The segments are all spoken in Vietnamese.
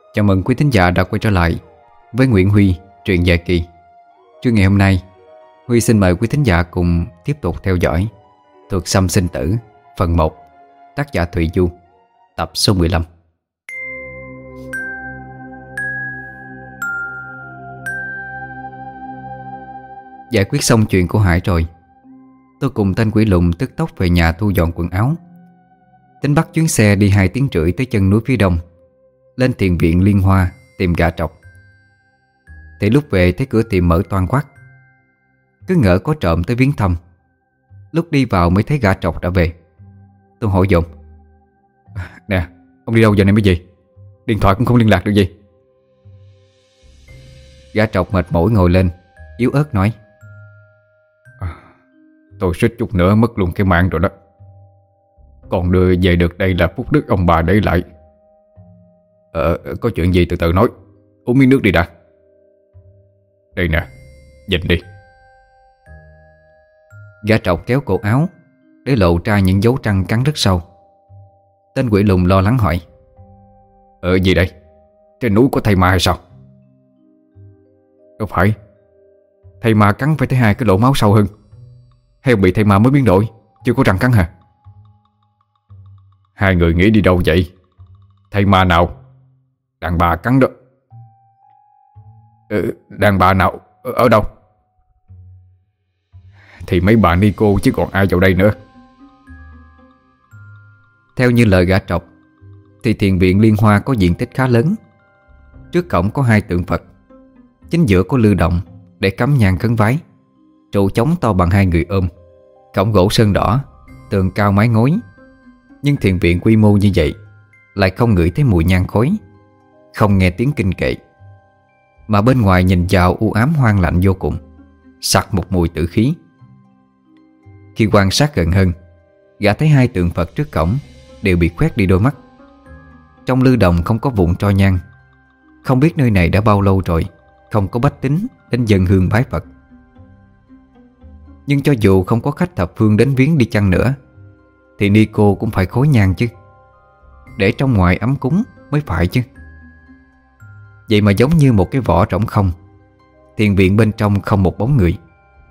Chào mừng quý thính giả đã quay trở lại với Nguyễn Huy, truyện dài kỳ. Trưa ngày hôm nay, Huy xin mời quý thính giả cùng tiếp tục theo dõi Thuật Xăm Sinh Tử phần 1, tác giả Thụy Du, tập số 15. Giải quyết xong chuyện của Hải rồi, tôi cùng tên quỷ lùn tức tốc về nhà thu dọn quần áo, tính bắt chuyến xe đi 2 tiếng rưỡi tới chân núi phía đông, lên thiền viện Liên Hoa tìm gà trọc. Thì lúc về thấy cửa tiệm mở toang quát, cứ ngỡ có trộm tới viếng thăm. Lúc đi vào mới thấy gà trọc đã về. Tôi hỏi dồn: "Nè, ông đi đâu giờ này mới về? Điện thoại cũng không liên lạc được gì." Gà trọc mệt mỏi ngồi lên, yếu ớt nói: "Tôi suýt chút nữa mất luôn cái mạng rồi đó. Còn đưa về được đây là phúc đức ông bà để lại. Có chuyện gì từ từ nói. Uống miếng nước đi đã. Đây nè, nhìn đi." Gã trọc kéo cổ áo để lộ ra những dấu răng cắn rất sâu. Tên quỷ lùn lo lắng hỏi: Gì đây? Trên núi có thây ma hay sao?" "Đâu phải. Thây ma cắn phải thấy 2 cái lỗ máu sâu hơn. Heo bị thây ma mới biến đổi, chưa có răng cắn hả?" "Hai người nghĩ đi đâu vậy? Thây ma nào? Đàn bà cắn đó." Đàn bà nào? Ở đâu?" "Thì mấy bà ni cô chứ còn ai vào đây nữa." Theo như lời gã trọc thì thiền viện Liên Hoa có diện tích khá lớn. Trước cổng có 2 tượng Phật, chính giữa có lư động để cắm nhang khấn vái, trụ trống to bằng 2 người ôm, cổng gỗ sơn đỏ, tường cao mái ngói. Nhưng thiền viện quy mô như vậy lại không ngửi thấy mùi nhang khói, không nghe tiếng kinh kệ, mà bên ngoài nhìn vào u ám hoang lạnh vô cùng, sặc một mùi tử khí. Khi quan sát gần hơn, gã thấy 2 tượng Phật trước cổng đều bị khoét đi đôi mắt. Trong lư đồng không có vụn tro nhang. Không biết nơi này đã bao lâu rồi không có bách tính đến dâng hương bái Phật. Nhưng cho dù không có khách thập phương đến viếng đi chăng nữa thì ni cô cũng phải khối nhang chứ, để trong ngoài ấm cúng mới phải chứ. Vậy mà giống như một cái vỏ trống không, thiền viện bên trong không một bóng người.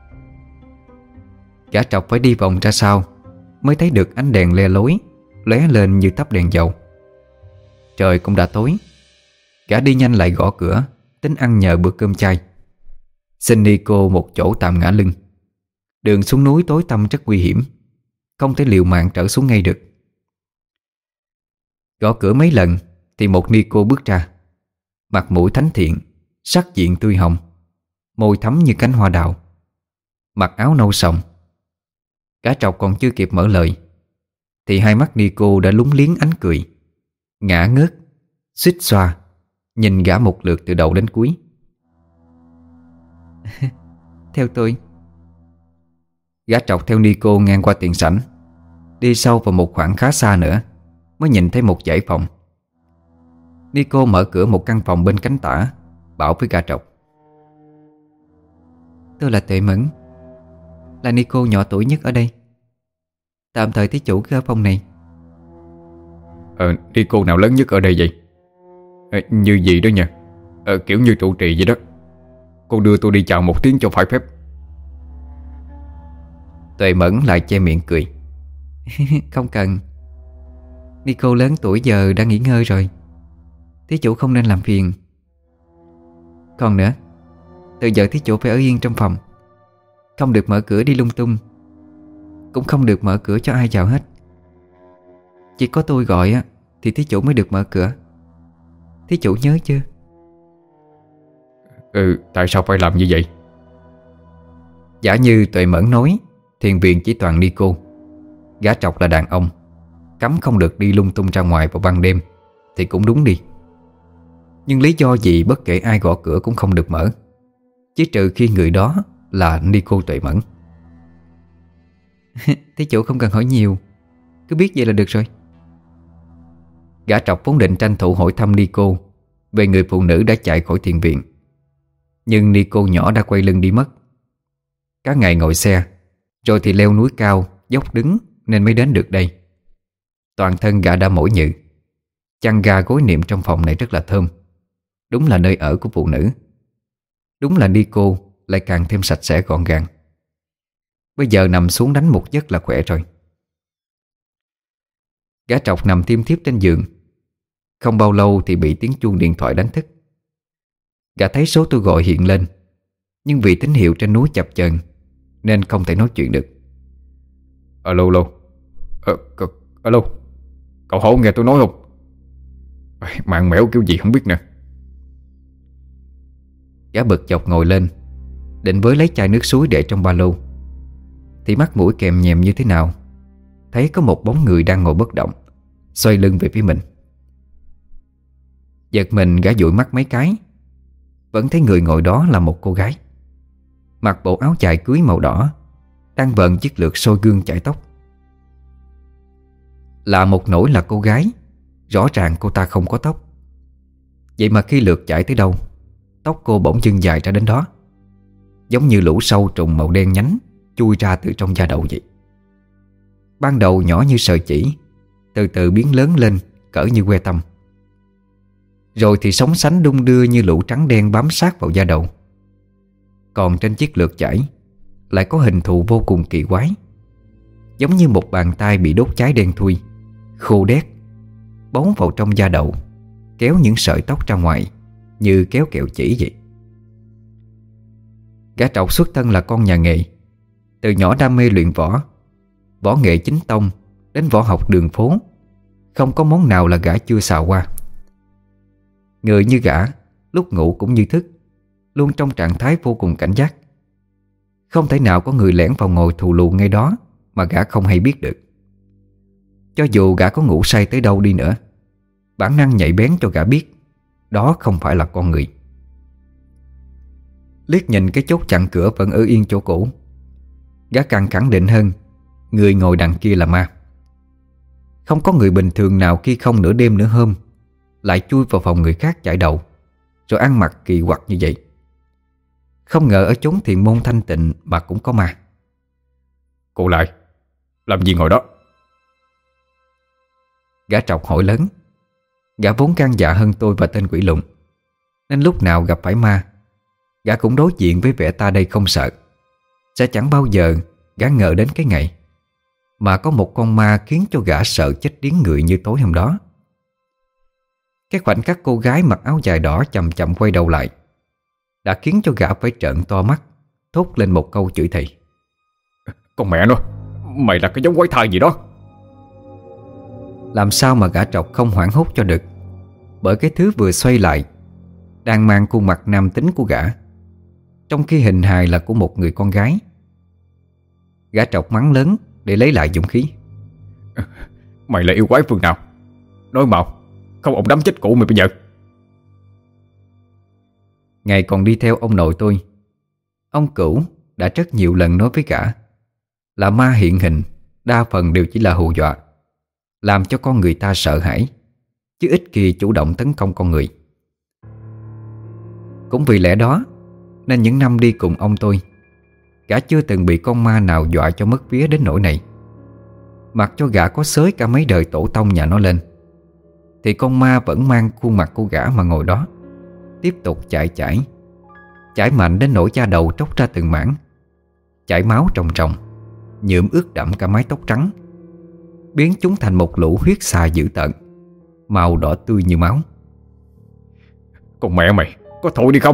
Gã trọc phải đi vòng ra sau mới thấy được ánh đèn le lối lóe lên như thắp đèn dầu. Trời cũng đã tối. Gã đi nhanh lại gõ cửa, tính ăn nhờ bữa cơm chay, xin ni cô một chỗ tạm ngả lưng. Đường xuống núi tối tăm rất nguy hiểm, không thể liều mạng trở xuống ngay được. Gõ cửa mấy lần thì một ni cô bước ra, mặt mũi thánh thiện, sắc diện tươi hồng, môi thắm như cánh hoa đào, mặc áo nâu sòng. Gã trọc còn chưa kịp mở lời thì 2 mắt ni cô đã lúng liếng ánh cười, ngả ngớt, xuýt xoa nhìn gã một lượt từ đầu đến cuối. "Theo tôi." Gã trọc theo ni cô ngang qua tiền sảnh, đi sâu vào một khoảng khá xa nữa mới nhìn thấy một dãy phòng. Ni cô mở cửa một căn phòng bên cánh tả, bảo với gã trọc: "Tôi là Tuệ Mẫn, là ni cô nhỏ tuổi nhất ở đây. Tạm thời thí chủ cứ ở phòng này." Ni cô nào lớn nhất ở đây vậy? Như gì đó nha. Kiểu như trụ trì vậy đó. Cô đưa tôi đi chào một tiếng cho phải phép." Tuệ Mẫn lại che miệng cười. "Không cần. Ni cô lớn tuổi giờ đã nghỉ ngơi rồi, thí chủ không nên làm phiền. Còn nữa, từ giờ thí chủ phải ở yên trong phòng, không được mở cửa đi lung tung, cũng không được mở cửa cho ai vào hết. Chỉ có tôi gọi á thì thí chủ mới được mở cửa. Thí chủ nhớ chưa?" Tại sao phải làm như vậy? Giả như Tuệ Mẫn nói thiền viện chỉ toàn ni cô, gã trọc là đàn ông, cấm không được đi lung tung ra ngoài vào ban đêm thì cũng đúng đi. Nhưng lý do gì bất kể ai gõ cửa cũng không được mở, chỉ trừ khi người đó là ni cô Tuệ Mẫn. "Thí chủ không cần hỏi nhiều, cứ biết vậy là được rồi." Gã trọc vốn định tranh thủ hỏi thăm ni cô về người phụ nữ đã chạy khỏi thiền viện, nhưng ni cô nhỏ đã quay lưng đi mất. Cả ngày ngồi xe, rồi thì leo núi cao, dốc đứng nên mới đến được đây. Toàn thân gã đã mỏi nhừ. Chăn ga gối niệm trong phòng này rất là thơm, Đúng là nơi ở của phụ nữ. Đúng là Nico lại càng thêm sạch sẽ gọn gàng. Bây giờ nằm xuống đánh một giấc là khỏe rồi. Gã trọc nằm thiêm thiếp trên giường. Không bao lâu thì bị tiếng chuông điện thoại đánh thức. Gã thấy số tôi gọi hiện lên, nhưng vì tín hiệu trên núi chập chờn nên không thể nói chuyện được. Alo, alo. Alo. Cậu Hổ nghe tôi nói không? Mạng mẻo kiểu gì không biết nè. Gã bực dọc ngồi lên, định với lấy chai nước suối để trong ba lô, thì mắt mũi kèm nhèm như thế nào thấy có một bóng người đang ngồi bất động, xoay lưng về phía mình. Giật mình gã dụi mắt mấy cái, vẫn thấy người ngồi đó là một cô gái, mặc bộ áo dài cưới màu đỏ, đang bận chiếc lược soi gương chải tóc. Lạ một nỗi là cô gái, rõ ràng cô ta không có tóc. Vậy mà khi lược chải tới đâu, tóc cô bỗng dưng dài ra đến đó, giống như lũ sâu trùng màu đen nhánh chui ra từ trong da đầu vậy. Ban đầu nhỏ như sợi chỉ, từ từ biến lớn lên cỡ như que tăm, rồi thì sóng sánh đung đưa như lũ trắng đen bám sát vào da đầu. Còn trên chiếc lược chải lại có hình thù vô cùng kỳ quái, giống như một bàn tay bị đốt cháy đen thui, khô đét, bấu vào trong da đầu, kéo những sợi tóc ra ngoài như kéo kẹo chỉ vậy. Gã trọc xuất thân là con nhà nghệ, từ nhỏ đam mê luyện võ, võ nghệ chính tông đến võ học đường phố, không có món nào là gã chưa xào qua. Người như gã, lúc ngủ cũng như thức, luôn trong trạng thái vô cùng cảnh giác. Không thể nào có người lẻn vào ngồi thù lù ngay đó mà gã không hay biết được. Cho dù gã có ngủ say tới đâu đi nữa, bản năng nhạy bén cho gã biết đó không phải là con người. Liếc nhìn cái chốt chặn cửa vẫn ở yên chỗ cũ, gã càng khẳng định hơn người ngồi đằng kia là ma. Không có người bình thường nào khi không nửa đêm nửa hôm lại chui vào phòng người khác chải đầu, rồi ăn mặc kỳ quặc như vậy. Không ngờ ở chốn thiền môn thanh tịnh mà cũng có ma. Cô lại làm gì ngồi đó? Gã trọc hỏi lớn. Gã vốn gan dạ hơn tôi và tên quỷ lùn, nên lúc nào gặp phải ma, gã cũng đối diện với vẻ ta đây không sợ. Sẽ chẳng bao giờ gã ngờ đến cái ngày mà có một con ma khiến cho gã sợ chết điếng người như tối hôm đó. Cái khoảnh khắc cô gái mặc áo dài đỏ chậm chậm quay đầu lại đã khiến cho gã phải trợn to mắt, thốt lên một câu chửi thề. Con mẹ nó, mày là cái giống quái thai gì đó. Làm sao mà gã trọc không hoảng hốt cho được, bởi cái thứ vừa xoay lại đang mang khuôn mặt nam tính của gã, trong khi hình hài là của một người con gái. Gã trọc mắng lớn để lấy lại dũng khí. Mày là yêu quái phương nào? Nói mau, không ông đấm chết cụ mày bây giờ. Ngày còn đi theo ông nội tôi, ông Cửu đã rất nhiều lần nói với gã là ma hiện hình đa phần đều chỉ là hù dọa, làm cho con người ta sợ hãi, chứ ít khi chủ động tấn công con người. Cũng vì lẽ đó nên những năm đi cùng ông tôi, gã chưa từng bị con ma nào dọa cho mất vía đến nỗi này. Mặc cho gã có xới cả mấy đời tổ tông nhà nó lên, thì con ma vẫn mang khuôn mặt của gã mà ngồi đó, tiếp tục chảy mạnh đến nỗi da đầu tróc ra từng mảng, chảy máu ròng ròng, nhuộm ướt đẫm cả mái tóc trắng, biến chúng thành một lũ huyết xà dữ tợn, màu đỏ tươi như máu. Con mẹ mày, có thôi đi không?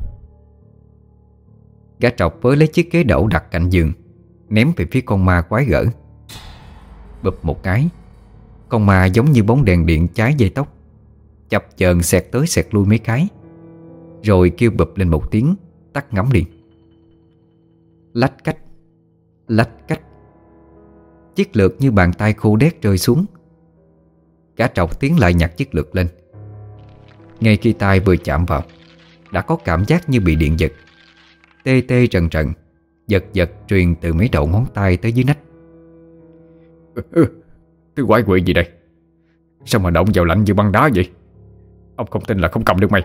Gã trọc với lấy chiếc ghế đẩu đặt cạnh giường, ném về phía con ma quái gở. Bụp một cái, con ma giống như bóng đèn điện cháy dây tóc, chập chờn xẹt tới xẹt lui mấy cái, rồi kêu bụp lên một tiếng, tắt ngấm liền. Lách cách, lách cách. Chiếc lược như bàn tay khô đét rơi xuống. Gã trọc tiến lại nhặt chiếc lược lên. Ngay khi tay vừa chạm vào, đã có cảm giác như bị điện giật, tê tê rần rần, giật giật truyền từ mấy đầu ngón tay tới dưới nách. Thứ quái quỷ gì đây? Sao mà động vào lạnh như băng đá vậy? Ông không tin là không cầm được mày.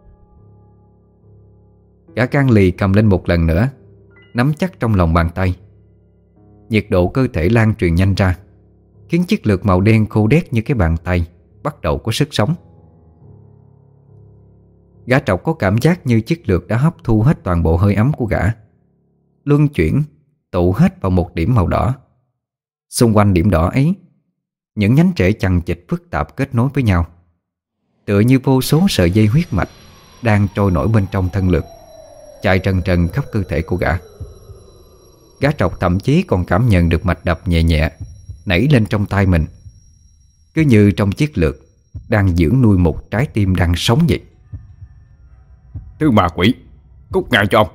Gã can lì cầm lên một lần nữa, nắm chắc trong lòng bàn tay. Nhiệt độ cơ thể lan truyền nhanh ra, khiến chiếc lược màu đen khô đét như cái bàn tay bắt đầu có sức sống. Gã trọc có cảm giác như chiếc lược đã hấp thu hết toàn bộ hơi ấm của gã, luân chuyển tụ hết vào một điểm màu đỏ. Xung quanh điểm đỏ ấy, những nhánh rễ chằng chịt phức tạp kết nối với nhau, tựa như vô số sợi dây huyết mạch đang trôi nổi bên trong thân lược, chạy trần trần khắp cơ thể của gã. Gã trọc thậm chí còn cảm nhận được mạch đập nhẹ nhẹ nảy lên trong tay mình, cứ như trong chiếc lược đang dưỡng nuôi một trái tim đang sống vậy. Thứ ma quỷ, cút ngay cho ông.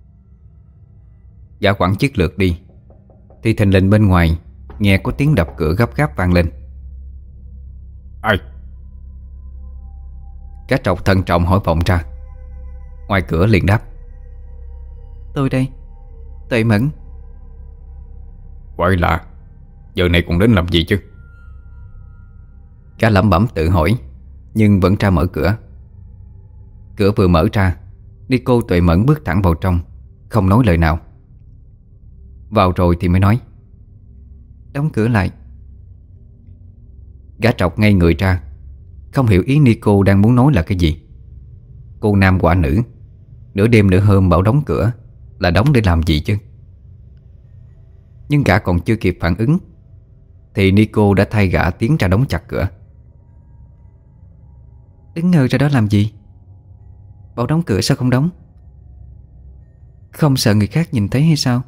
Gã quẳng chiếc lược đi thì thình lình bên ngoài nghe có tiếng đập cửa gấp gáp vang lên. Ai? Gã trọc thận trọng hỏi vọng ra. Ngoài cửa liền đáp: Tôi đây, Tuệ Mẫn. Quái lạ, giờ này còn đến làm gì chứ? Gã lẩm bẩm tự hỏi, nhưng vẫn ra mở cửa. Cửa vừa mở ra, Nico Tuệ Mẫn bước thẳng vào trong, không nói lời nào. Vào rồi thì mới nói: Đóng cửa lại. Gã trọc ngay người ra, không hiểu ý Nico đang muốn nói là cái gì. Cô nam quả nữ, nửa đêm nửa hôm bảo đóng cửa là đóng để làm gì chứ? Nhưng gã còn chưa kịp phản ứng thì Nico đã thay gã tiến ra đóng chặt cửa. Đứng ngơ ra đó làm gì? Bảo đóng cửa sao không đóng? Không sợ người khác nhìn thấy hay sao?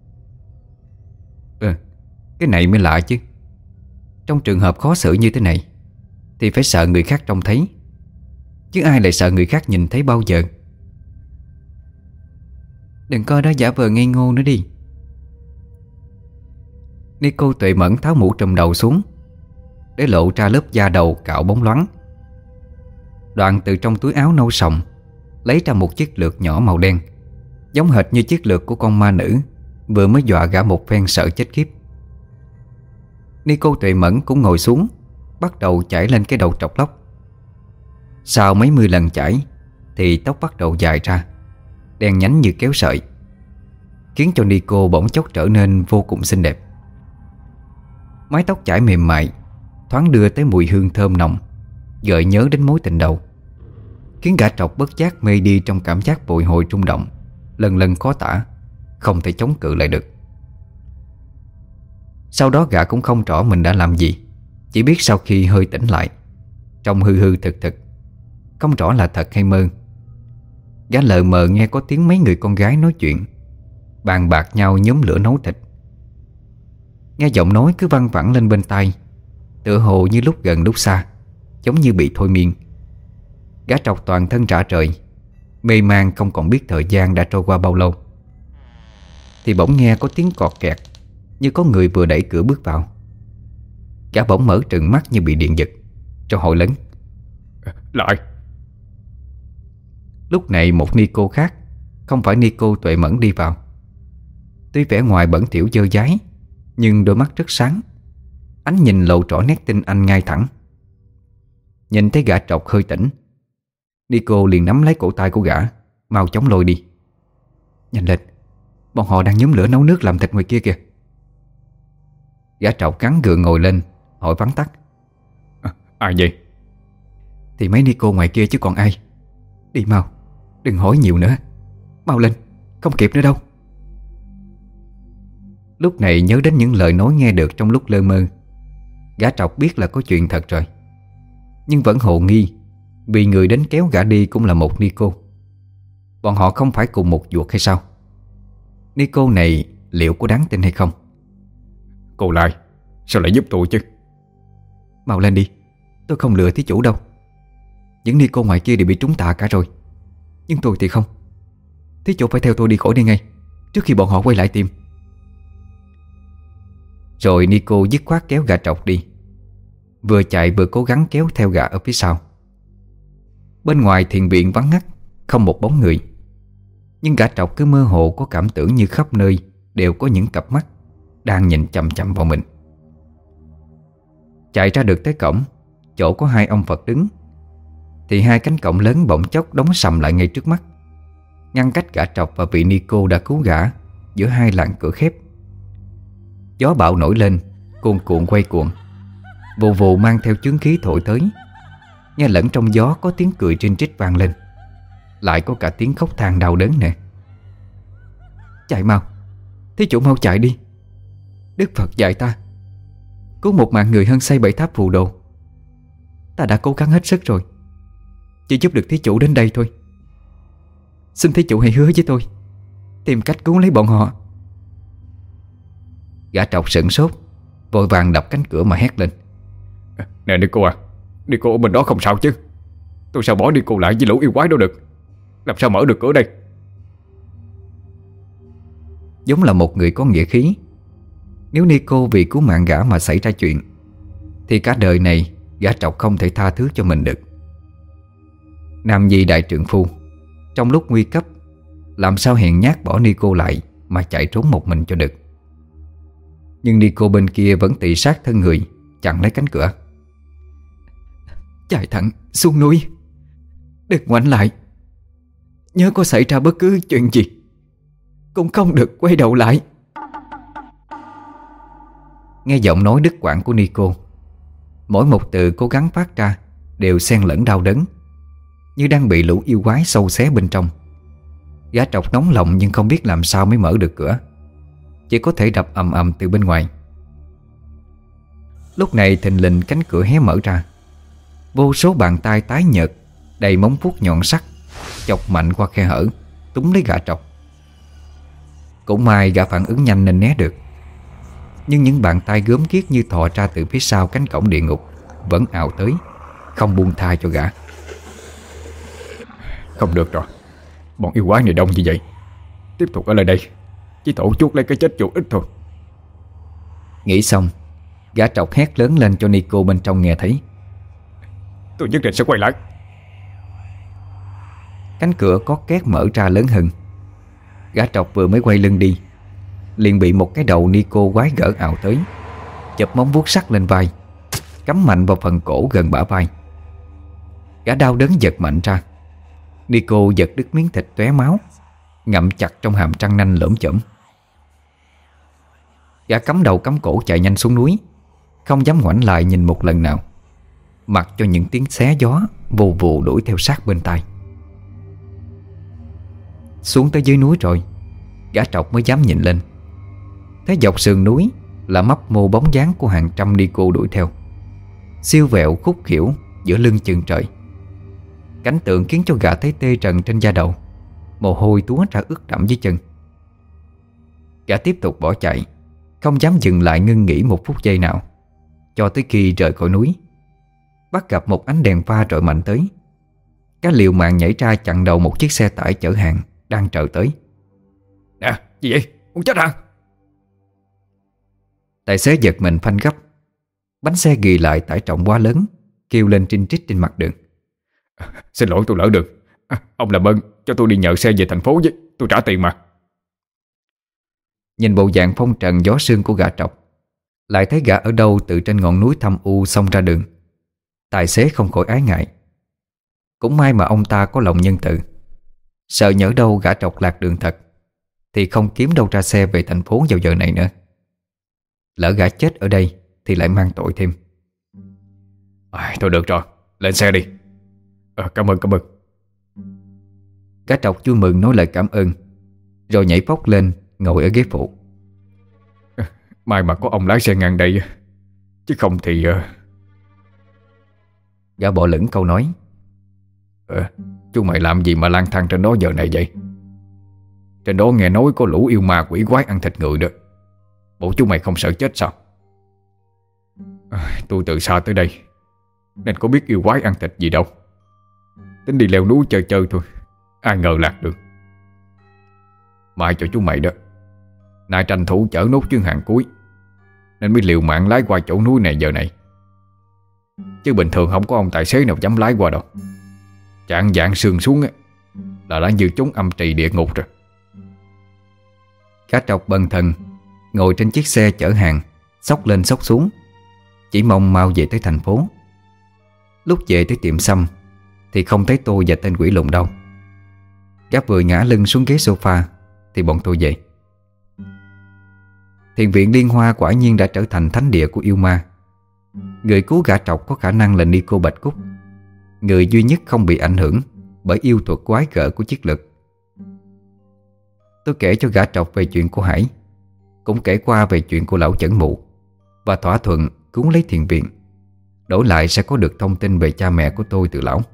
Cái này mới lạ chứ. Trong trường hợp khó xử như thế này thì phải sợ người khác trông thấy, chứ ai lại sợ người khác nhìn thấy bao giờ. Đừng coi đó giả vờ ngây ngô nữa đi. Nico Tuệ Mẫn tháo mũ trùm đầu xuống để lộ ra lớp da đầu cạo bóng loáng. Đoạn từ trong túi áo nâu sòng lấy ra một chiếc lược nhỏ màu đen, giống hệt như chiếc lược của con ma nữ vừa mới dọa gã một phen sợ chết khiếp. Nico Tuệ Mẫn cũng ngồi xuống, bắt đầu chải lên cái đầu trọc lóc. Sau mấy mươi lần chải thì tóc bắt đầu dài ra, đen nhánh như kéo sợi, khiến cho Nico bỗng chốc trở nên vô cùng xinh đẹp. Mái tóc chải mềm mại, thoáng đưa tới mùi hương thơm nồng, gợi nhớ đến mối tình đầu, khiến gã trọc bất giác mê đi trong cảm giác bồi hồi rung động, lần lần khó tả, không thể chống cự lại được. Sau đó gã cũng không rõ mình đã làm gì, chỉ biết sau khi hơi tỉnh lại, trông hư hư thực thực, không rõ là thật hay mơ. Gã lờ mờ nghe có tiếng mấy người con gái nói chuyện, bàn bạc nhau nhóm lửa nấu thịt. Nghe giọng nói cứ văng vẳng lên bên tai, tựa hồ như lúc gần lúc xa, giống như bị thôi miên. Gã trọc toàn thân rã rời, mê man không còn biết thời gian đã trôi qua bao lâu. Thì bỗng nghe có tiếng cọt kẹt, như có người vừa đẩy cửa bước vào. Gã bỗng mở trừng mắt như bị điện giật, rồi hỏi lớn: Lại. Lúc này một Nico khác, không phải Nico Tuệ Mẫn đi vào. Tuy vẻ ngoài bẩn thỉu dơ dáy, nhưng đôi mắt rất sáng, ánh nhìn lộ rõ nét tinh anh ngay thẳng. Nhìn thấy gã trọc hơi tỉnh, Nico liền nắm lấy cổ tay của gã, mau chóng lôi đi. Nhanh lên, bọn họ đang nhóm lửa nấu nước làm thịt ngoài kia kìa. Gã trọc gắng gượng ngồi lên, hỏi vắn tắt: Ai vậy? Thì mấy Nico ngoài kia chứ còn ai. Đi mau, đừng hỏi nhiều nữa. Mau lên, không kịp nữa đâu. Lúc này nhớ đến những lời nói nghe được trong lúc lơ mơ, gã trọc biết là có chuyện thật rồi, nhưng vẫn hồ nghi, vì người đến kéo gã đi cũng là một Nico. Bọn họ không phải cùng một ruột hay sao? Nico này liệu có đáng tin hay không? Cô Lai, sao lại giúp tôi chứ? Mau lên đi, tôi không lừa thí chủ đâu. Những Nico ngoài kia đều bị trúng tà cả rồi, nhưng tôi thì không. Thí chủ phải theo tôi đi khỏi đây ngay, trước khi bọn họ quay lại tìm. Rồi Nico dứt khoát kéo gã trọc đi, vừa chạy vừa cố gắng kéo theo gã ở phía sau. Bên ngoài thiền viện vắng ngắt, không một bóng người, nhưng gã trọc cứ mơ hồ có cảm tưởng như khắp nơi đều có những cặp mắt đang nhìn chằm chằm vào mình. Chạy ra được tới cổng, chỗ có hai ông Phật đứng, thì hai cánh cổng lớn bỗng chốc đóng sầm lại ngay trước mắt, ngăn cách gã trọc và vị Nico đã cứu gã giữa hai làn cửa khép. Gió bão nổi lên, cuồn cuộn quay cuồng, vù vù mang theo chướng khí thổi tới. Nghe lẫn trong gió có tiếng cười trinh trích vang lên, lại có cả tiếng khóc than đau đớn nè. Chạy mau, thí chủ mau chạy đi. Đức Phật dạy ta, cứu một mạng người hơn xây 7 tháp phù đồ. Ta đã cố gắng hết sức rồi, chỉ giúp được thí chủ đến đây thôi. Xin thí chủ hãy hứa với tôi, tìm cách cứu lấy bọn họ. Gã trọc sửng sốt, vội vàng đập cánh cửa mà hét lên. Nè Nico à, Nico ở bên đó không sao chứ? Tôi sao bỏ Nico lại với lũ yêu quái đó được? Làm sao mở được cửa đây? Giống là một người có nghĩa khí. Nếu Nico vì cứu mạng gã mà xảy ra chuyện, thì cả đời này gã trọc không thể tha thứ cho mình được. Nam nhi đại trượng phu, trong lúc nguy cấp, làm sao hèn nhát bỏ Nico lại mà chạy trốn một mình cho được. Nhưng Nico bên kia vẫn tị sát thân người, chặn lấy cánh cửa. Chạy thẳng xuống núi, đừng ngoảnh lại. Nhớ có xảy ra bất cứ chuyện gì cũng không được quay đầu lại. Nghe giọng nói đứt quãng của Nico, mỗi một từ cố gắng phát ra đều xen lẫn đau đớn, như đang bị lũ yêu quái sâu xé bên trong. Gã trọc nóng lòng nhưng không biết làm sao mới mở được cửa, chỉ có thể đập ầm ầm từ bên ngoài. Lúc này thình lình cánh cửa hé mở ra. Vô số bàn tay tái nhợt, đầy móng vuốt nhọn sắc, chọc mạnh qua khe hở, túm lấy gã trọc. Cũng may gã phản ứng nhanh nên né được. Nhưng những bàn tay gớm ghiếc như thò ra từ phía sau cánh cổng địa ngục vẫn ào tới, không buông tha cho gã. Không được rồi, bọn yêu quái này đông như vậy, tiếp tục ở lại đây chỉ tổ chuốt lấy cái chết chuột ít thôi. Nghĩ xong, gã trọc hét lớn lên cho Nico bên trong nghe thấy. Tôi nhất định sẽ quay lại. Cánh cửa có két mở ra lớn hơn. Gã trọc vừa mới quay lưng đi, liền bị một cái đầu Nico quái gở ào tới, chụp móng vuốt sắt lên vai, cắm mạnh vào phần cổ gần bả vai. Gã đau đớn giật mạnh ra. Nico giật đứt miếng thịt tóe máu, ngậm chặt trong hàm răng nanh lởm chởm. Gã cắm đầu cắm cổ chạy nhanh xuống núi, không dám ngoảnh lại nhìn một lần nào, mặc cho những tiếng xé gió vù vù đuổi theo sát bên tai. Xuống tới dưới núi rồi, gã trọc mới dám nhìn lên. Thấy dọc sườn núi là mấp mô bóng dáng của hàng trăm Nico đuổi theo, siêu vẹo khúc khỉu giữa lưng chừng trời. Cảnh tượng khiến cho gã thấy tê trần trên da đầu, mồ hôi túa ra ướt đẫm dưới chân. Gã tiếp tục bỏ chạy, không dám dừng lại ngưng nghỉ một phút giây nào, cho tới khi rời khỏi núi, bắt gặp một ánh đèn pha rọi mạnh tới. Gã liều mạng nhảy ra chặn đầu một chiếc xe tải chở hàng đang chờ tới. Nè, gì vậy? Muốn chết hả? Tài xế giật mình phanh gấp. Bánh xe ghì lại tải trọng quá lớn, kêu lên trinh trích trên mặt đường. Xin lỗi, tôi lỡ đường. Ông làm ơn cho tôi đi nhờ xe về thành phố với, tôi trả tiền mà. Nhìn bộ dạng phong trần gió sương của gã trọc, lại thấy gã ở đâu từ trên ngọn núi thâm u xông ra đường, tài xế không khỏi ái ngại. Cũng may mà ông ta có lòng nhân từ, sợ nhỡ đâu gã trọc lạc đường thật thì không kiếm đâu ra xe về thành phố vào giờ này nữa. Lỡ gã chết ở đây thì lại mang tội thêm. Thôi được rồi, lên xe đi. Cảm ơn. Gã trọc vui mừng nói lời cảm ơn, rồi nhảy phóc lên ngồi ở ghế phụ. May mà có ông lái xe ngang đây, chứ không thì... Gã bỏ lửng câu nói. Chú mày làm gì mà lang thang trên đó giờ này vậy? Trên đó nghe nói có lũ yêu ma quỷ quái ăn thịt người đó. Bộ chú mày không sợ chết sao? Tôi từ xa tới đây nên có biết yêu quái ăn thịt gì đâu. Tính đi leo núi chơi chơi thôi, ai ngờ lạc đường. Mai cho chú mày đó, nay tranh thủ chở nốt chuyến hàng cuối nên mới liều mạng lái qua chỗ núi này giờ này. Chứ bình thường không có ông tài xế nào dám lái qua đâu. Chạng vạng sương xuống á là đã như chốn âm trì địa ngục rồi. Gã trọc bần thần ngồi trên chiếc xe chở hàng, xốc lên xốc xuống, chỉ mong mau về tới thành phố. Lúc về tới tiệm xăm thì không thấy tôi và tên quỷ lùn đâu. Gã vừa ngã lưng xuống ghế sofa thì bọn tôi về. Thiền viện Liên Hoa quả nhiên đã trở thành thánh địa của yêu ma. Người cứu gã trọc có khả năng là Nico Bạch Cúc, người duy nhất không bị ảnh hưởng bởi yêu thuật quái gở của chiếc lực. Tôi kể cho gã trọc về chuyện của Hải, cũng kể qua về chuyện của lão chẩn mụ, và thỏa thuận cứu lấy thiền viện, đổi lại sẽ có được thông tin về cha mẹ của tôi từ lão.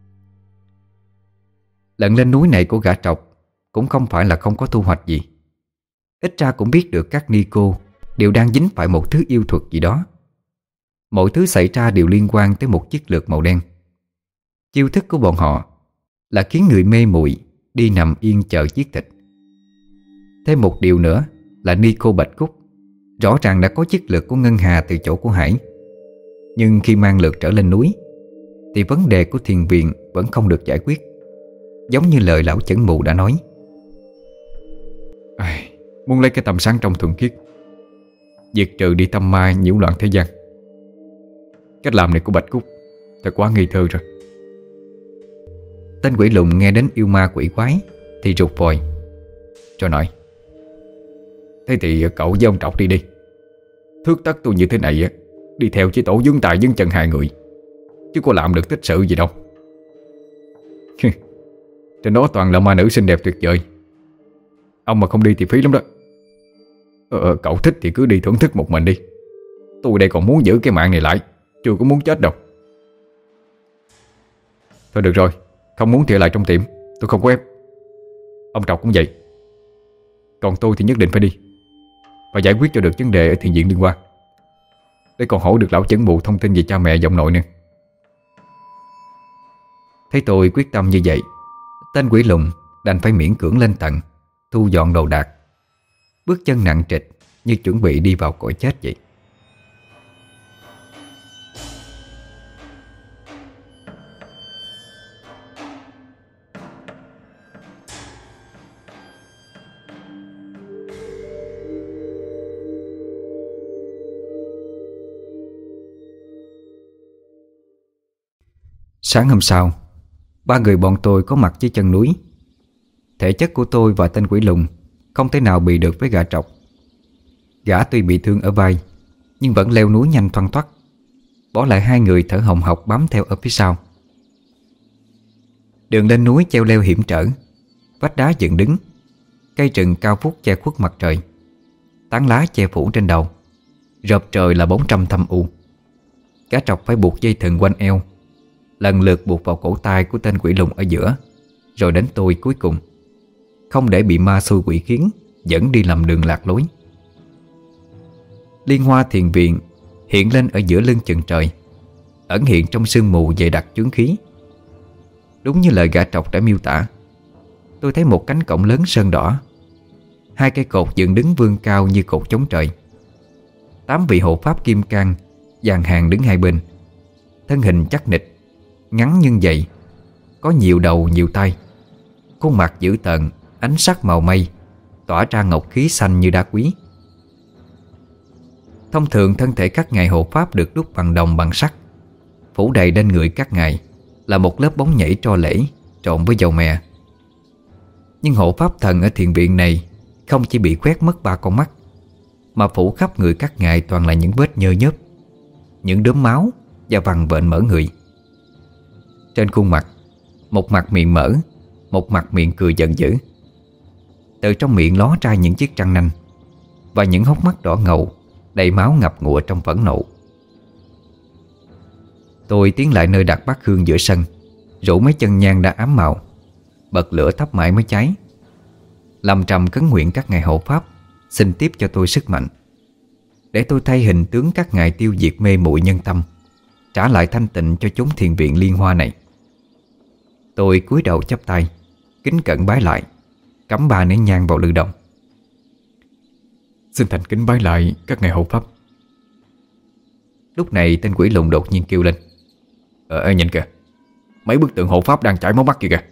Lần lên núi này của gã trọc cũng không phải là không có thu hoạch gì. Ít ra cũng biết được các ni cô đều đang dính phải một thứ yêu thuật gì đó. Mọi thứ xảy ra đều liên quan tới một chiếc lược màu đen. Chiêu thức của bọn họ là khiến người mê muội đi nằm yên chờ giết thịt. Thêm một điều nữa là ni cô Bạch Cúc rõ ràng đã có chiếc lược của Ngân Hà từ chỗ của Hải, nhưng khi mang lược trở lên núi thì vấn đề của thiền viện vẫn không được giải quyết, giống như lời lão chẩn mù đã nói. Muốn lấy cái tầm sáng trong thuần khiết, diệt trừ đi tâm ma nhiễu loạn thế gian. Cách làm này của Bạch Cúc thật quá ngây thơ rồi. Tên quỷ lùn nghe đến yêu ma quỷ quái thì rụt vòi, rồi nói: Thế thì cậu với ông Trọc đi đi. Thước tất tôi như thế này đi theo chỉ tổ dương tài dương chân hai người, chứ có làm được tích sự gì đâu. Trên đó toàn là ma nữ xinh đẹp tuyệt vời, ông mà không đi thì phí lắm đó. Cậu thích thì cứ đi thưởng thức một mình đi. Tôi đây còn muốn giữ cái mạng này lại, chưa có muốn chết đâu. Thôi được rồi, không muốn thì ở lại trong tiệm, tôi không có ép. Ông Trọc cũng vậy. Còn tôi thì nhất định phải đi, và giải quyết cho được vấn đề ở thiền viện liên quan, để còn hỏi được lão chẩn mụ thông tin về cha mẹ dòng nội nữa. Thấy tôi quyết tâm như vậy, tên quỷ lùn đành phải miễn cưỡng lên tận, thu dọn đồ đạc, bước chân nặng trịch như chuẩn bị đi vào cõi chết vậy. Sáng hôm sau, ba người bọn tôi có mặt dưới chân núi. Thể chất của tôi và tên quỷ lùn không thể nào bị được với gã trọc. Gã tuy bị thương ở vai, nhưng vẫn leo núi nhanh thoăn thoắt, bỏ lại hai người thở hồng hộc bám theo ở phía sau. Đường lên núi treo leo hiểm trở, vách đá dựng đứng, cây rừng cao vút che khuất mặt trời, tán lá che phủ trên đầu, rợp trời là bóng râm thâm u. Gã trọc phải buộc dây thừng quanh eo, lần lượt buộc vào cổ tay của tên quỷ lùn ở giữa, rồi đến tôi cuối cùng, không để bị ma xui quỷ khiến dẫn đi lầm đường lạc lối. Liên hoa thiền viện hiện lên ở giữa lưng chừng trời, ẩn hiện trong sương mù dày đặc chướng khí. Đúng như lời gã trọc đã miêu tả, tôi thấy một cánh cổng lớn sơn đỏ, hai cây cột dựng đứng vươn cao như cột chống trời, 8 vị hộ pháp kim cang dàn hàng đứng hai bên, thân hình chắc nịch, ngắn nhưng dày, có nhiều đầu nhiều tay, khuôn mặt dữ tợn, ánh sắc màu mây, tỏa ra ngọc khí xanh như đá quý. Thông thường thân thể các ngài hộ pháp được đúc bằng đồng bằng sắt, phủ đầy lên người các ngài là một lớp bóng nhảy tro lễ trộn với dầu mè. Nhưng hộ pháp thần ở thiền viện này không chỉ bị quét mất 3 con mắt, mà phủ khắp người các ngài toàn là những vết nhơ nhớp, những đốm máu và vằn vện mỡ người. Trên khuôn mặt, một mặt miệng mỡ, một mặt miệng cười giận dữ. Từ trong miệng ló ra những chiếc răng nanh và những hốc mắt đỏ ngầu đầy máu ngập ngụa trong phẫn nộ. Tôi tiến lại nơi đặt bát hương giữa sân, rủ mấy chân nhang đã ám màu, bật lửa thắp mãi mới cháy, lầm trầm khấn nguyện các ngài hộ pháp xin tiếp cho tôi sức mạnh, để tôi thay hình tướng các ngài tiêu diệt mê muội nhân tâm, trả lại thanh tịnh cho chốn thiền viện liên hoa này. Tôi cúi đầu chắp tay, kính cẩn bái lại, cắm 3 nén nhang vào lư đồng. Xin thành kính bái lại các ngài hộ pháp. Lúc này tên quỷ lùn đột nhiên kêu lên: Nhìn kìa, mấy bức tượng hộ pháp đang chảy máu mắt kìa kìa.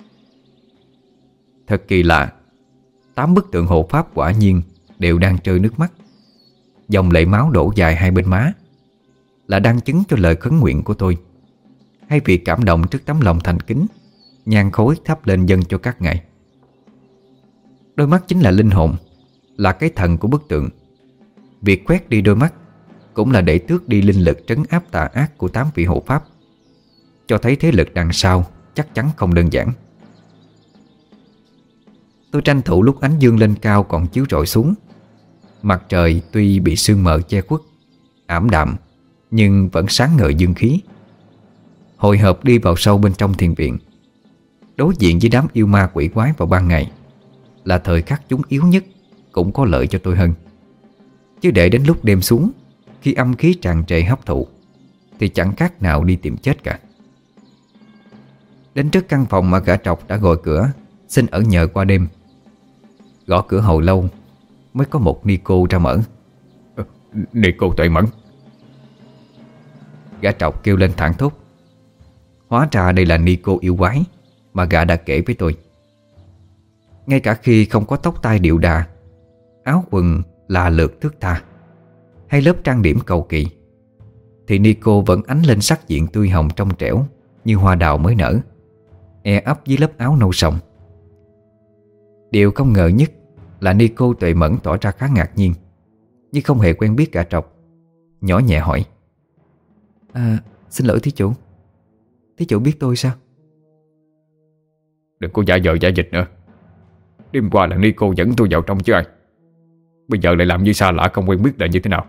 Thật kỳ lạ, 8 bức tượng hộ pháp quả nhiên đều đang trơi nước mắt. Dòng lệ máu đổ dài hai bên má, là đang chứng cho lời khấn nguyện của tôi, hay vì cảm động trước tấm lòng thành kính, nhang khối thắp lên dâng cho các ngài. Đôi mắt chính là linh hồn, là cái thần của bức tượng. Việc quét đi đôi mắt cũng là để tước đi linh lực trấn áp tà ác của 8 vị hộ pháp, cho thấy thế lực đằng sau chắc chắn không đơn giản. Tôi tranh thủ lúc ánh dương lên cao còn chiếu rọi xuống. Mặt trời tuy bị sương mờ che khuất, ảm đạm, nhưng vẫn sáng ngời dương khí. Hồi hộp đi vào sâu bên trong thiền viện. Đối diện với đám yêu ma quỷ quái vào ban ngày là thời khắc chúng yếu nhất, cũng có lợi cho tôi hơn. Chứ để đến lúc đêm xuống, khi âm khí tràn trề hấp thụ, thì chẳng khác nào đi tìm chết cả. Đến trước căn phòng mà gã trọc đã gọi cửa xin ở nhờ qua đêm. Gõ cửa hồi lâu mới có một Nico ra mở. Nico Tuệ Mẫn. Gã trọc kêu lên thảng thốt. Hóa ra đây là Nico yêu quái mà gã đã kể với tôi. Ngay cả khi không có tóc tai điệu đà, áo quần là lượt thướt tha, hay lớp trang điểm cầu kỳ, thì Nico vẫn ánh lên sắc diện tươi hồng trong trẻo như hoa đào mới nở, e ấp dưới lớp áo nâu sòng. Điều không ngờ nhất là Nico Tuệ Mẫn tỏ ra khá ngạc nhiên, nhưng không hề quen biết gã trọc. Nhỏ nhẹ hỏi: Xin lỗi thí chủ, thí chủ biết tôi sao? Đừng có giả vờ giả vịt nữa. Đêm qua là Nico dẫn tôi vào trong chứ ai. Bây giờ lại làm như xa lạ không quen biết là như thế nào?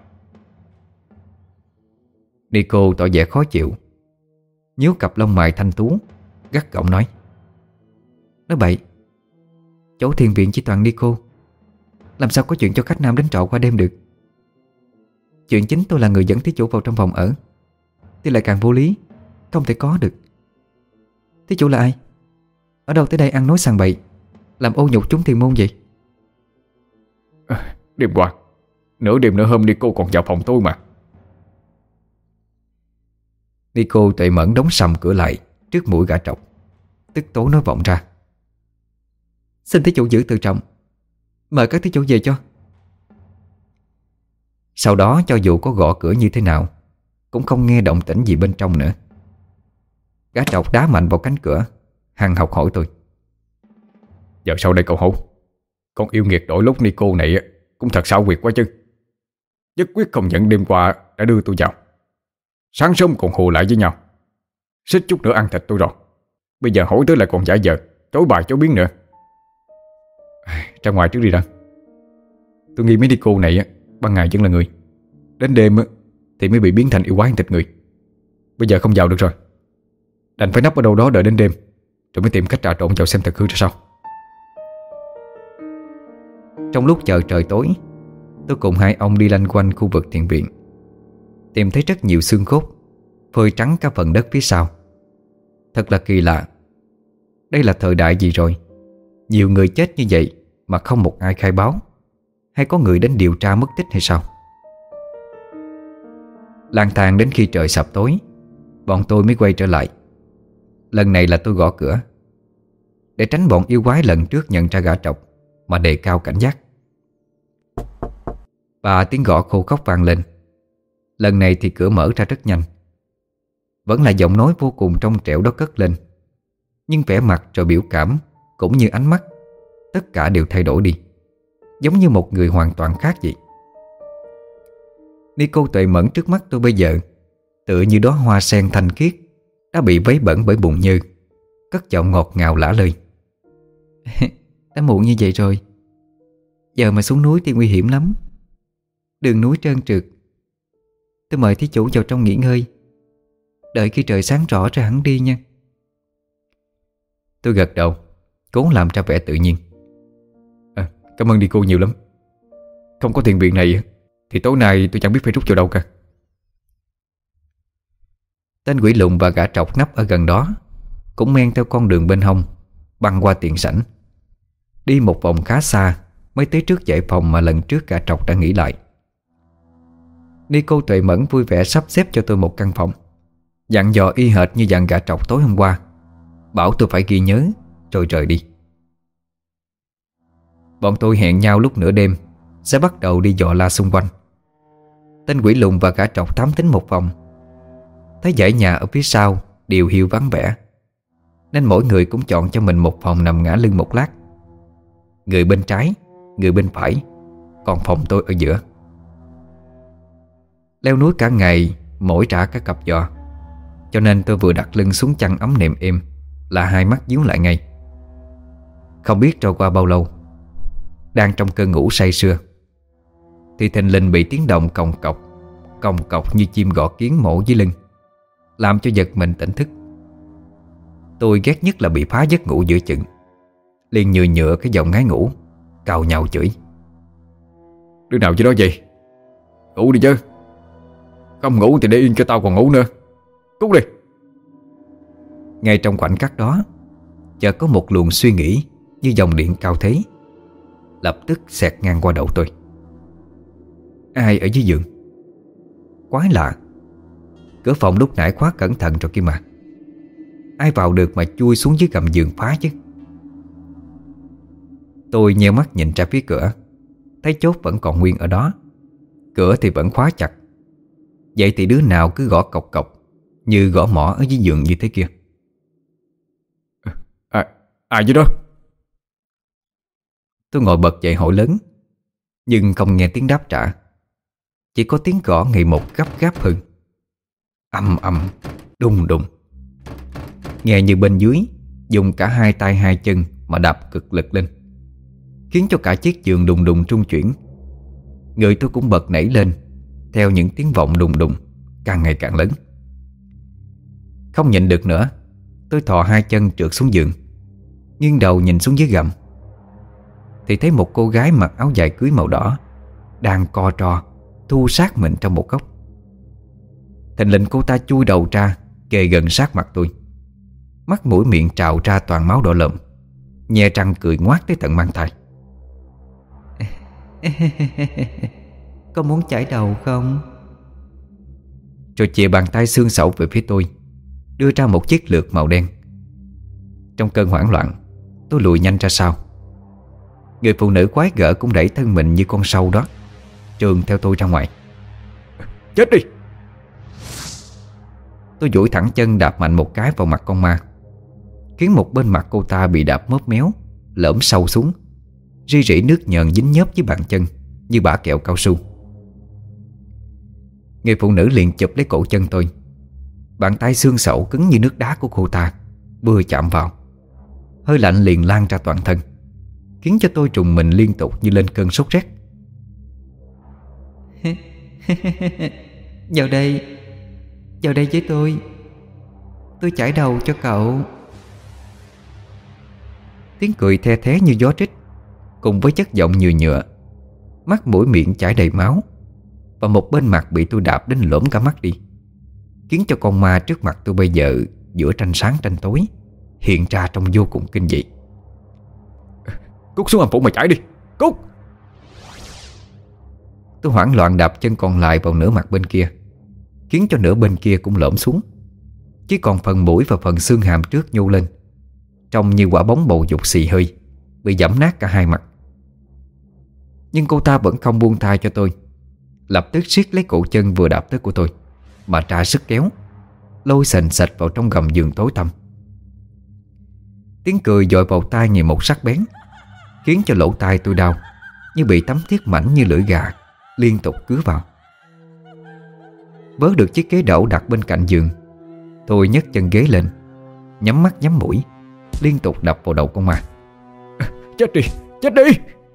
Nico tỏ vẻ khó chịu, nhíu cặp lông mày thanh tú, gắt gỏng nói: Nói bậy, chỗ thiền viện chỉ toàn Nico, làm sao có chuyện cho khách nam đến trọ qua đêm được. Chuyện chính tôi là người dẫn thí chủ vào trong phòng ở, thì lại càng vô lý, không thể có được. Thí chủ là ai? Ở đâu tới đây ăn nói sằng bậy, làm ô nhục chúng thiền môn vậy? Đêm qua, nửa đêm nửa hôm Nico còn vào phòng tôi mà. Nico Tuệ Mẫn đóng sầm cửa lại trước mũi gã trọc, tức tối nói vọng ra: Xin thí chủ giữ tự trọng, mời các thí chủ về cho. Sau đó cho dù có gõ cửa như thế nào, cũng không nghe động tĩnh gì bên trong nữa. Gã trọc đá mạnh vào cánh cửa, hằn học hỏi tôi: Giờ sau đây cậu Hổ? Con yêu nghiệt đổi lúc Nico này cũng thật xảo quyệt quá chứ. Nhất quyết không nhận đêm qua đã đưa tôi vào, sáng sớm còn hù lại với nhau, xích chút nữa ăn thịt tôi rồi. Bây giờ hỏi tới lại còn giả vờ, chối bài chối biến nữa. Ra ngoài trước đi Đăng. Tôi nghi mấy Nico này ban ngày vẫn là người, đến đêm thì mới bị biến thành yêu quái thịt người. Bây giờ không vào được rồi, đành phải nấp ở đâu đó đợi đến đêm, rồi mới tìm cách trà trộn vào xem thật hư ra sao. Trong lúc chờ trời tối, tôi cùng hai ông đi lanh quanh khu vực thiền viện, tìm thấy rất nhiều xương cốt phơi trắng cả phần đất phía sau. Thật là kỳ lạ. Đây là thời đại gì rồi, nhiều người chết như vậy mà không một ai khai báo, hay có người đến điều tra mất tích hay sao? Lang thang đến khi trời sập tối, bọn tôi mới quay trở lại. Lần này là tôi gõ cửa, để tránh bọn yêu quái lần trước nhận ra gã trọc mà đề cao cảnh giác. Và tiếng gõ khô khóc vang lên. Lần này thì cửa mở ra rất nhanh. Vẫn là giọng nói vô cùng trong trẻo đó cất lên, nhưng vẻ mặt rồi biểu cảm cũng như ánh mắt, tất cả đều thay đổi đi, giống như một người hoàn toàn khác vậy. Nico Tuệ Mẫn trước mắt tôi bây giờ tựa như đóa hoa sen thanh khiết đã bị vấy bẩn bởi bùn nhơ, cất giọng ngọt ngào lả lơi: Đã muộn như vậy rồi, giờ mà xuống núi thì nguy hiểm lắm. Đường núi trơn trượt, tôi mời thí chủ vào trong nghỉ ngơi, đợi khi trời sáng rõ rồi hẳn đi nha. Tôi gật đầu, cố làm ra vẻ tự nhiên. Cảm ơn Nico nhiều lắm. Không có thiền viện này thì tối nay tôi chẳng biết phải rút vào đâu cả. Tên quỷ lùn và gã trọc nấp ở gần đó cũng men theo con đường bên hông, băng qua tiền sảnh, đi một vòng khá xa mới tới trước dãy phòng mà lần trước gã trọc đã nghỉ lại. Nico Tuệ Mẫn vui vẻ sắp xếp cho tôi một căn phòng, dặn dò y hệt như dặn gã trọc tối hôm qua, bảo tôi phải ghi nhớ rồi rời đi. Bọn tôi hẹn nhau lúc nửa đêm sẽ bắt đầu đi dò la xung quanh. Tên quỷ lùn và gã trọc thám thính một vòng, thấy dãy nhà ở phía sau điều hiu vắng vẻ, nên mỗi người cũng chọn cho mình một phòng nằm ngả lưng một lát. Người bên trái, người bên phải, còn phòng tôi ở giữa. Leo núi cả ngày mỏi rã cả cặp giò, cho nên tôi vừa đặt lưng xuống chăn ấm nệm êm, là hai mắt nhíu lại ngay. Không biết trôi qua bao lâu, đang trong cơn ngủ say sưa thì thình lình bị tiếng động còng cọc như chim gõ kiến mổ dưới lưng, làm cho giật mình tỉnh thức. Tôi ghét nhất là bị phá giấc ngủ giữa chừng, liền nhựa nhựa cái giọng ngái ngủ, cào nhào chửi: Đứa nào chứ đó vậy? Ngủ đi chứ. Không ngủ thì để yên cho tao còn ngủ nữa. Cút đi. Ngay trong khoảnh khắc đó, chợt có một luồng suy nghĩ như dòng điện cao thế lập tức xẹt ngang qua đầu tôi. Ai ở dưới giường? Quái lạ, cửa phòng lúc nãy khóa cẩn thận rồi kia mà. Ai vào được mà chui xuống dưới gầm giường phá chứ? Tôi nheo mắt nhìn ra phía cửa, thấy chốt vẫn còn nguyên ở đó, cửa thì vẫn khóa chặt. Vậy thì đứa nào cứ gõ cộc cộc như gõ mõ ở dưới giường như thế kia? Ai dưới đó? Tôi ngồi bật dậy hỏi lớn, nhưng không nghe tiếng đáp trả. Chỉ có tiếng gõ ngày một gấp gáp hơn, ầm ầm, đùng đùng, nghe như bên dưới dùng cả hai tay hai chân mà đạp cực lực lên, khiến cho cả chiếc giường đùng đùng rung chuyển. Người tôi cũng bật nảy lên theo những tiếng vọng đùng đùng càng ngày càng lớn. Không nhịn được nữa, tôi thò hai chân trượt xuống giường, nghiêng đầu nhìn xuống dưới gầm, thì thấy một cô gái mặc áo dài cưới màu đỏ đang co ro thu sát mình trong một góc. Thình lình cô ta chui đầu ra kề gần sát mặt tôi, mắt mũi miệng trào ra toàn máu đỏ lợm, nhe răng cười ngoác tới tận mang tai. Có muốn chải đầu không? Rồi chìa bàn tay xương sẩu về phía tôi, đưa ra một chiếc lược màu đen. Trong cơn hoảng loạn, tôi lùi nhanh ra sau. Người phụ nữ quái gở cũng đẩy thân mình như con sâu đó, trườn theo tôi ra ngoài. Chết đi! Tôi duỗi thẳng chân đạp mạnh một cái vào mặt con ma, khiến một bên mặt cô ta bị đạp móp méo, lõm sâu xuống, ri rỉ nước nhờn dính nhớp dưới bàn chân như bã kẹo cao su. Người phụ nữ liền chụp lấy cổ chân tôi. Bàn tay xương sẩu cứng như nước đá của cô ta vừa chạm vào, hơi lạnh liền lan ra toàn thân, khiến cho tôi trùng mình liên tục như lên cơn sốt rét. Vào đây với tôi chải đầu cho cậu. Tiếng cười the thé như gió trích, cùng với chất giọng nhựa nhựa, mắt mũi miệng chảy đầy máu, và một bên mặt bị tôi đạp đến lổm cả mắt đi, khiến cho con ma trước mặt tôi bây giờ giữa tranh sáng tranh tối hiện ra trông vô cùng kinh dị. Cút xuống hầm phủ mà chảy đi. Cút! Tôi hoảng loạn đạp chân còn lại vào nửa mặt bên kia, khiến cho nửa bên kia cũng lõm xuống. Chỉ còn phần mũi và phần xương hàm trước nhô lên, trông như quả bóng bầu dục xì hơi, bị giẫm nát cả hai mặt. Nhưng cô ta vẫn không buông tha cho tôi, lập tức siết lấy cổ chân vừa đạp tới của tôi mà tra sức kéo, lôi sành sạch vào trong gầm giường tối tăm. Tiếng cười dội vào tai ngày một sắc bén, khiến cho lỗ tai tôi đau như bị tấm thiết mảnh như lưỡi gà liên tục cứa vào. Vớ được chiếc ghế đẩu đặt bên cạnh giường, tôi nhấc chân ghế lên, nhắm mắt nhắm mũi, liên tục đập vào đầu con ma. Chết đi! Chết đi!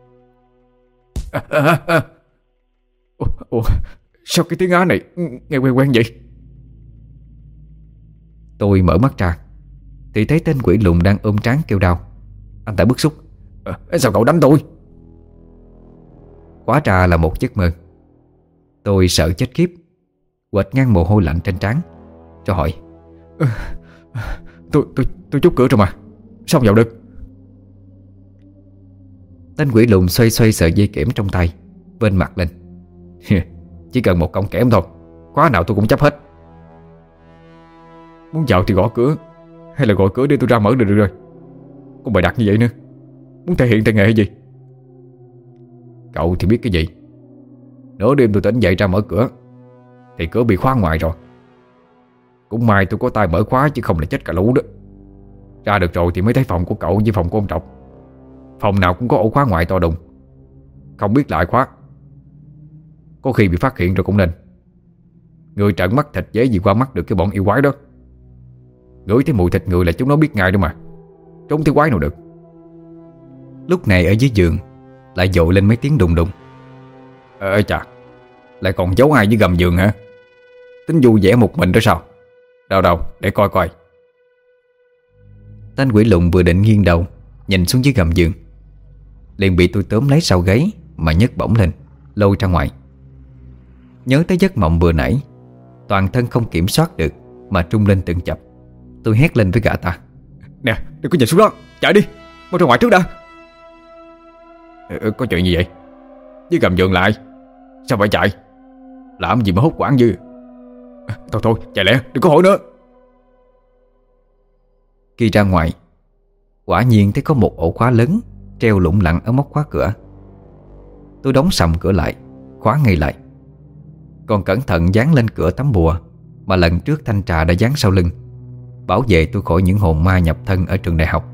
Ủa, sao cái tiếng Á này nghe quen quen vậy? Tôi mở mắt ra thì thấy tên quỷ lùn đang ôm trán kêu đau. Anh ta bức xúc: Sao cậu đánh tôi? Hóa ra là một giấc mơ. Tôi sợ chết khiếp, quệt ngang mồ hôi lạnh trên trán, cho hỏi: Tôi chốt cửa rồi mà, sao không vào được? Tên quỷ lùn xoay xoay sợi dây kẽm trong tay, vênh mặt lên: Chỉ cần một cọng kẽm thôi, khóa nào tôi cũng chấp hết. Muốn vào thì gõ cửa, hay là gọi cửa để tôi ra mở được rồi. Có bày đặt như vậy nữa, muốn thể hiện tay nghề hay gì? Cậu thì biết cái gì? Nửa đêm tôi tỉnh dậy ra mở cửa thì cửa bị khóa ngoài rồi. Cũng may tôi có tay mở khóa, chứ không là chết cả lũ đó. Ra được rồi thì mới thấy phòng của cậu với phòng của ông Trọc. Phòng nào cũng có ổ khóa ngoài to đùng, không biết lại khóa, có khi bị phát hiện rồi cũng nên. Người trợn mắt thịt dễ gì qua mắt được cái bọn yêu quái đó. Ngửi thấy mùi thịt người là chúng nó biết ngay đó mà. Trốn thấy quái nào được. Lúc này ở dưới giường lại dội lên mấy tiếng đùng đùng. Ê chà, lại còn giấu ai dưới gầm giường hả? Tính vui vẻ một mình đó sao? Đâu đâu, để coi coi. Tên quỷ lùn vừa định nghiêng đầu nhìn xuống dưới gầm giường, liền bị tôi tóm lấy sau gáy mà nhấc bổng lên, lôi ra ngoài. Nhớ tới giấc mộng vừa nãy, toàn thân không kiểm soát được mà trung lên từng chập. Tôi hét lên với gã ta: Nè, đừng có nhìn xuống đó, chạy đi, mau ra ngoài trước đã. Có chuyện gì vậy? Dưới gầm giường lại, sao phải chạy? Làm gì mà hốt hoảng dữ? Thôi thôi, chạy lẹ, đừng có hỏi nữa. Khi ra ngoài, quả nhiên thấy có một ổ khóa lớn treo lủng lẳng ở móc khóa cửa. Tôi đóng sầm cửa lại, khóa ngay lại, còn cẩn thận dán lên cửa tấm bùa mà lần trước thanh trà đã dán sau lưng, bảo vệ tôi khỏi những hồn ma nhập thân ở trường đại học.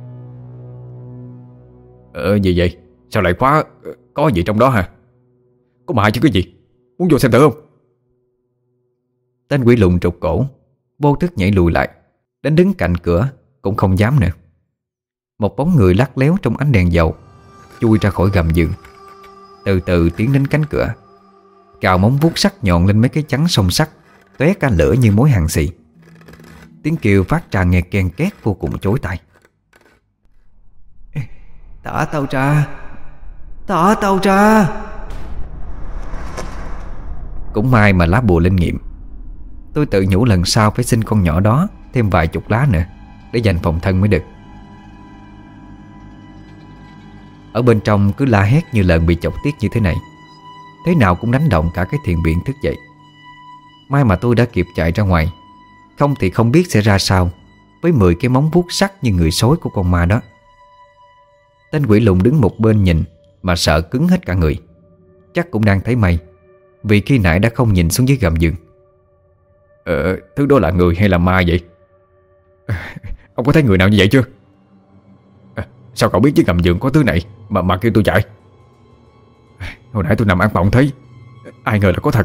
Gì vậy? Sao lại khóa? Có gì trong đó hả? Có mà chứ cái gì? Muốn vô xem thử không? Tên quỷ lùn trục cổ, vô thức nhảy lùi lại, đến đứng cạnh cửa cũng không dám nữa. Một bóng người lắc léo trong ánh đèn dầu chui ra khỏi gầm giường, từ từ tiến đến cánh cửa, cào móng vuốt sắc nhọn lên mấy cái chắn song sắt, tóe cả lửa như mối hàn xì. Tiếng kêu phát ra nghe ken két vô cùng chói tai. Thả tao ra, thả tao ra. Cũng may mà lá bùa linh nghiệm. Tôi tự nhủ lần sau phải xin con nhỏ đó thêm vài chục lá nữa để dành phòng thân mới được. Ở bên trong cứ la hét như lợn bị chọc tiết như thế này, thế nào cũng đánh động cả cái thiền viện thức dậy. May mà tôi đã kịp chạy ra ngoài, không thì không biết sẽ ra sao với 10 cái móng vuốt sắc như người sói của con ma đó. Tên quỷ lùn đứng một bên nhìn mà sợ cứng hết cả người. Chắc cũng đang thấy may, vì khi nãy đã không nhìn xuống dưới gầm giường. Thứ đó là người hay là ma vậy? Ông có thấy người nào như vậy chưa? Sao cậu biết dưới gầm giường có thứ này mà kêu tôi chạy? Hồi nãy tôi nằm ác mộng thấy, ai ngờ là có thật.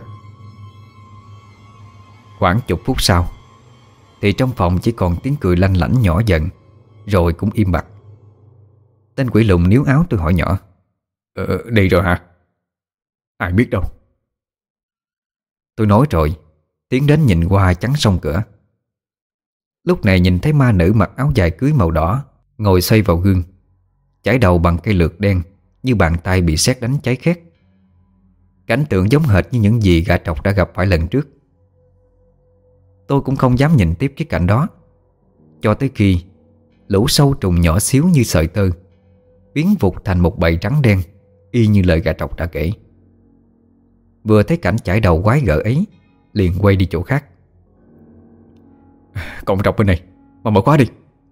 Khoảng chục phút sau thì trong phòng chỉ còn tiếng cười lanh lảnh nhỏ dần, rồi cũng im bặt. Tên quỷ lùn níu áo tôi hỏi nhỏ: Đi rồi hả? Ai biết đâu. Tôi nói rồi tiến đến nhìn qua chắn song cửa. Lúc này nhìn thấy ma nữ mặc áo dài cưới màu đỏ ngồi xoay vào gương, chải đầu bằng cây lược đen như bàn tay bị sét đánh cháy khét. Cảnh tượng giống hệt như những gì gã trọc đã gặp phải lần trước. Tôi cũng không dám nhìn tiếp cái cảnh đó, cho tới khi lũ sâu trùng nhỏ xíu như sợi tơ biến vụt thành một bầy trắng đen, y như lời gã trọc đã kể. Vừa thấy cảnh chải đầu quái gở ấy, liền quay đi chỗ khác. Còn trọc bên này, mà mở khóa đi.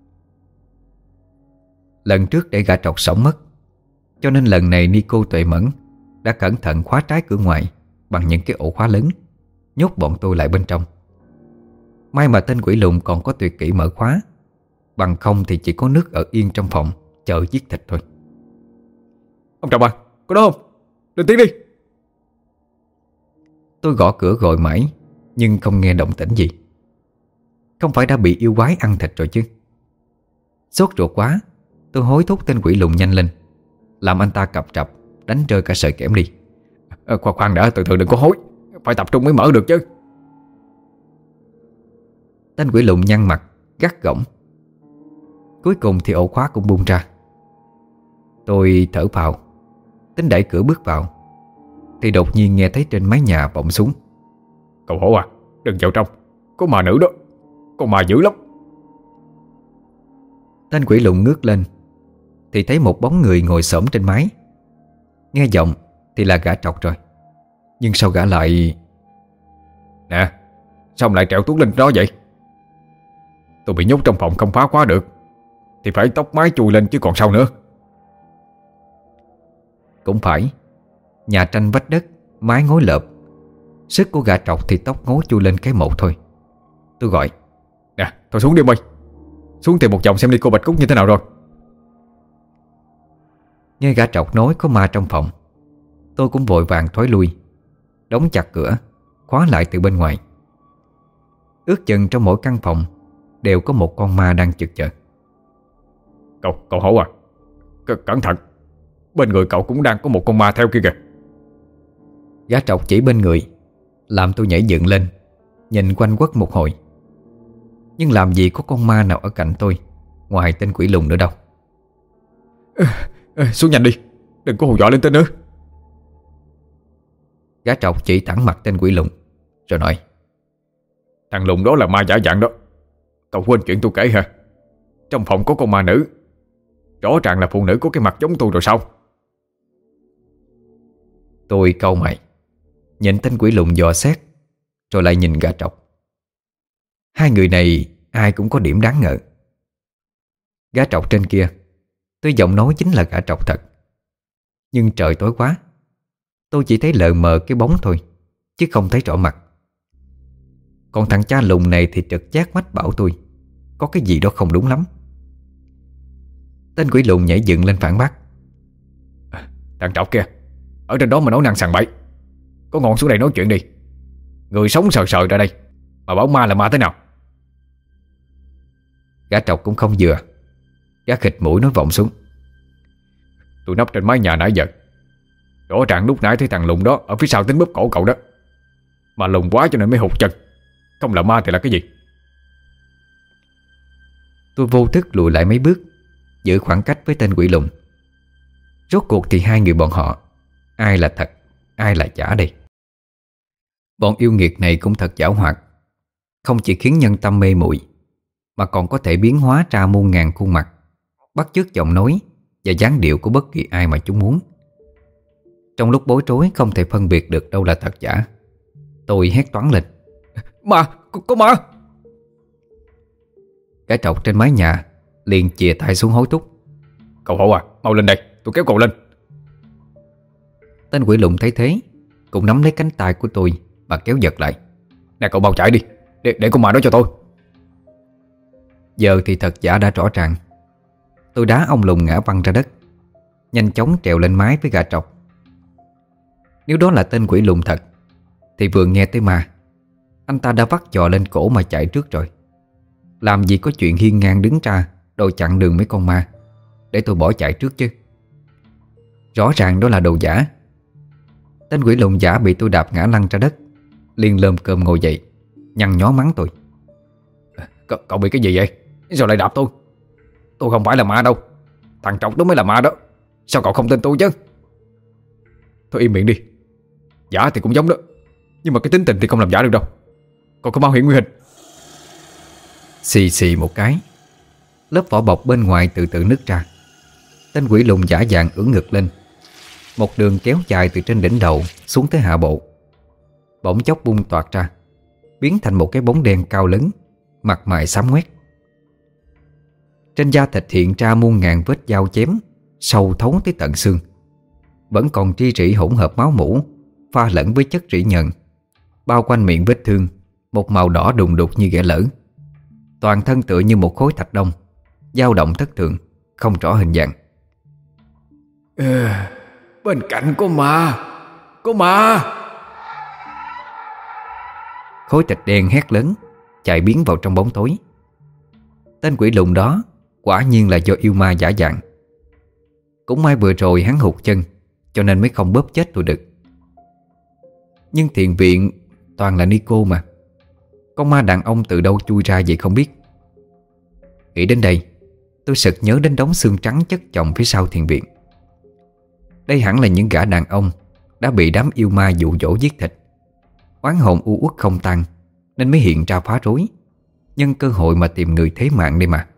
Lần trước để gã trọc sống mất, cho nên lần này Nico Tuệ Mẫn đã cẩn thận khóa trái cửa ngoài bằng những cái ổ khóa lớn, nhốt bọn tôi lại bên trong. May mà tên quỷ lùn còn có tuyệt kỹ mở khóa, bằng không thì chỉ có nước ở yên trong phòng chờ giết thịt thôi. Ông Trọng à, có đó không? Lên tiếng đi. Tôi gõ cửa gọi mãi nhưng không nghe động tĩnh gì. Không phải đã bị yêu quái ăn thịt rồi chứ? Sốt ruột quá, tôi hối thúc tên quỷ lùn nhanh lên, làm anh ta cập trập đánh rơi cả sợi kẽm đi. Khoan đã, từ từ đừng có hối, phải tập trung mới mở được chứ. Tên quỷ lùn nhăn mặt gắt gỏng. Cuối cùng thì ổ khóa cũng bung ra. Tôi thở phào, tính đẩy cửa bước vào, thì đột nhiên nghe thấy trên mái nhà vọng xuống: Cậu hổ à, đừng vào trong, có ma nữ đó, con ma dữ lắm. Tên quỷ lùn ngước lên thì thấy một bóng người ngồi xổm trên mái. Nghe giọng thì là gã trọc rồi, nhưng sao gã lại... Nè, sao ông lại trèo tuốt lên đó vậy? Tôi bị nhốt trong phòng không phá khóa được thì phải tóc mái chui lên chứ còn sao nữa. Cũng phải, nhà tranh vách đất, mái ngói lợp, sức của gã trọc thì tóc ngố chui lên cái một thôi. Tôi gọi: Nè, thôi xuống đi ông ơi, xuống tìm một vòng xem đi cô Bạch Cúc như thế nào rồi. Nghe gã trọc nói có ma trong phòng, tôi cũng vội vàng thối lui, đóng chặt cửa, khóa lại từ bên ngoài. Ước chừng trong mỗi căn phòng đều có một con ma đang chực chờ. Cậu Hổ à, cẩn thận, bên người cậu cũng đang có một con ma theo kia kìa. Gã trọc chỉ bên người, làm tôi nhảy dựng lên, nhìn quanh quất một hồi. Nhưng làm gì có con ma nào ở cạnh tôi ngoài tên quỷ lùn nữa đâu. Xuống nhanh đi, đừng có hù dọa lên tên nữa. Gã trọc chỉ thẳng mặt tên quỷ lùn rồi nói: Thằng lùn đó là ma giả dạng đó. Cậu quên chuyện tôi kể hả? Trong phòng có con ma nữ, rõ ràng là phụ nữ có cái mặt giống tôi rồi sao? Tôi cau mày, nhìn tên quỷ lùn dò xét, rồi lại nhìn gã trọc. Hai người này ai cũng có điểm đáng ngờ. Gã trọc trên kia, tuy giọng nói chính là gã trọc thật, nhưng trời tối quá, tôi chỉ thấy lờ mờ cái bóng thôi, chứ không thấy rõ mặt. Còn thằng cha lùn này thì trực giác mách bảo tôi có cái gì đó không đúng lắm. Tên quỷ lùn nhảy dựng lên phản bác: Thằng trọc kia, ở trên đó mà nói năng sằng bậy, có ngon xuống đây nói chuyện đi. Người sống sờ sờ ra đây mà bảo ma là ma thế nào? Gã trọc cũng không vừa. Gã khịt mũi nói vọng xuống: Tôi nấp trên mái nhà nãy giờ, rõ ràng lúc nãy thấy thằng lùn đó ở phía sau tính bóp cổ cậu đó. Mà lùn quá cho nên mới hụt chân, không là ma thì là cái gì? Tôi vô thức lùi lại mấy bước, giữ khoảng cách với tên quỷ lùn. Rốt cuộc thì hai người bọn họ, ai là thật, ai là giả đây? Bọn yêu nghiệt này cũng thật giảo hoạt, không chỉ khiến nhân tâm mê muội, mà còn có thể biến hóa ra muôn ngàn khuôn mặt, bắt chước giọng nói và dáng điệu của bất kỳ ai mà chúng muốn. Trong lúc bối rối không thể phân biệt được đâu là thật giả, tôi hét toáng lên: Ma, có ma! Cái trọc trên mái nhà liền chìa tay xuống hối thúc: Cậu Hổ à, mau lên đây, tôi kéo cậu lên. Tên quỷ lùn thấy thế cũng nắm lấy cánh tay của tôi mà kéo giật lại: Nè cậu mau chạy đi, để con ma đó cho tôi. Giờ thì thật giả đã rõ ràng. Tôi đá ông lùn ngã văng ra đất, nhanh chóng trèo lên mái với gã trọc. Nếu đó là tên quỷ lùn thật thì vừa nghe tới ma, anh ta đã vắt giò lên cổ mà chạy trước rồi. Làm gì có chuyện hiên ngang đứng ra đòi chặn đường mấy con ma để tôi bỏ chạy trước chứ. Rõ ràng đó là đồ giả. Tên quỷ lùn giả bị tôi đạp ngã lăn ra đất, liền lơm cơm ngồi dậy, nhăn nhó mắng tôi: Cậu bị cái gì vậy? Sao lại đạp tôi? Tôi không phải là ma đâu, thằng trọc đó mới là ma đó. Sao cậu không tin tôi chứ? Thôi im miệng đi. Giả thì cũng giống đó, nhưng mà cái tính tình thì không làm giả được đâu. Cậu có mau hiện nguyên hình. Xì xì một cái, lớp vỏ bọc bên ngoài từ từ nứt ra. Tên quỷ lùn giả dạng ưỡn ngực lên, một đường kéo dài từ trên đỉnh đầu xuống tới hạ bộ, bỗng chốc bung toạc ra, biến thành một cái bóng đen cao lớn, mặt mày xám ngoét. Trên da thịt hiện ra muôn ngàn vết dao chém sâu thấu tới tận xương, vẫn còn tri rỉ hỗn hợp máu mủ pha lẫn với chất rỉ nhờn. Bao quanh miệng vết thương một màu đỏ đùng đục như ghẻ lở. Toàn thân tựa như một khối thạch đông, dao động thất thường, không rõ hình dạng. Bên cạnh có ma, có ma! Khối thịt đen hét lớn, chạy biến vào trong bóng tối. Tên quỷ lùn đó quả nhiên là do yêu ma giả dạng. Cũng may vừa rồi hắn hụt chân, cho nên mới không bóp chết tôi được. Nhưng thiền viện toàn là Nico mà, con ma đàn ông từ đâu chui ra vậy không biết. Nghĩ đến đây, tôi sực nhớ đến đống xương trắng chất chồng phía sau thiền viện. Đây hẳn là những gã đàn ông đã bị đám yêu ma dụ dỗ giết thịt. Oán hồn u uất không tan, nên mới hiện ra phá rối, nhân cơ hội mà tìm người thế mạng đây mà.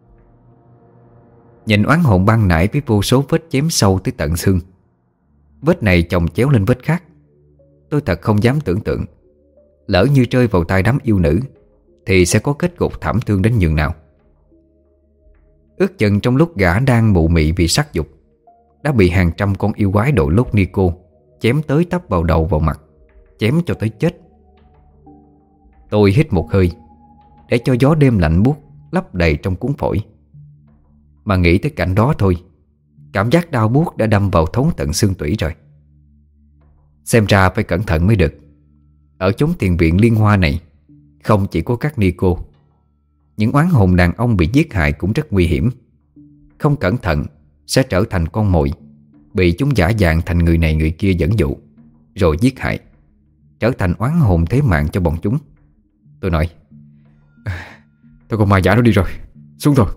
Nhìn oán hồn ban nãy với vô số vết chém sâu tới tận xương, vết này chồng chéo lên vết khác, tôi thật không dám tưởng tượng lỡ như rơi vào tay đám yêu nữ thì sẽ có kết cục thảm thương đến nhường nào. Ước chừng trong lúc gã đang mụ mị vì sắc dục, đã bị hàng trăm con yêu quái đội lốt Nico chém tới tấp vào đầu vào mặt, chém cho tới chết. Tôi hít một hơi để cho gió đêm lạnh buốt lấp đầy trong cuốn phổi. Mà nghĩ tới cảnh đó thôi, cảm giác đau buốt đã đâm vào thấu tận xương tủy rồi. Xem ra phải cẩn thận mới được. Ở chốn tiền viện Liên Hoa này không chỉ có các Nico, những oán hồn đàn ông bị giết hại cũng rất nguy hiểm. Không cẩn thận sẽ trở thành con mồi, bị chúng giả dạng thành người này người kia dẫn dụ, rồi giết hại, trở thành oán hồn thế mạng cho bọn chúng. Tôi nói: Thôi con ma giả nó đi rồi, xuống thôi.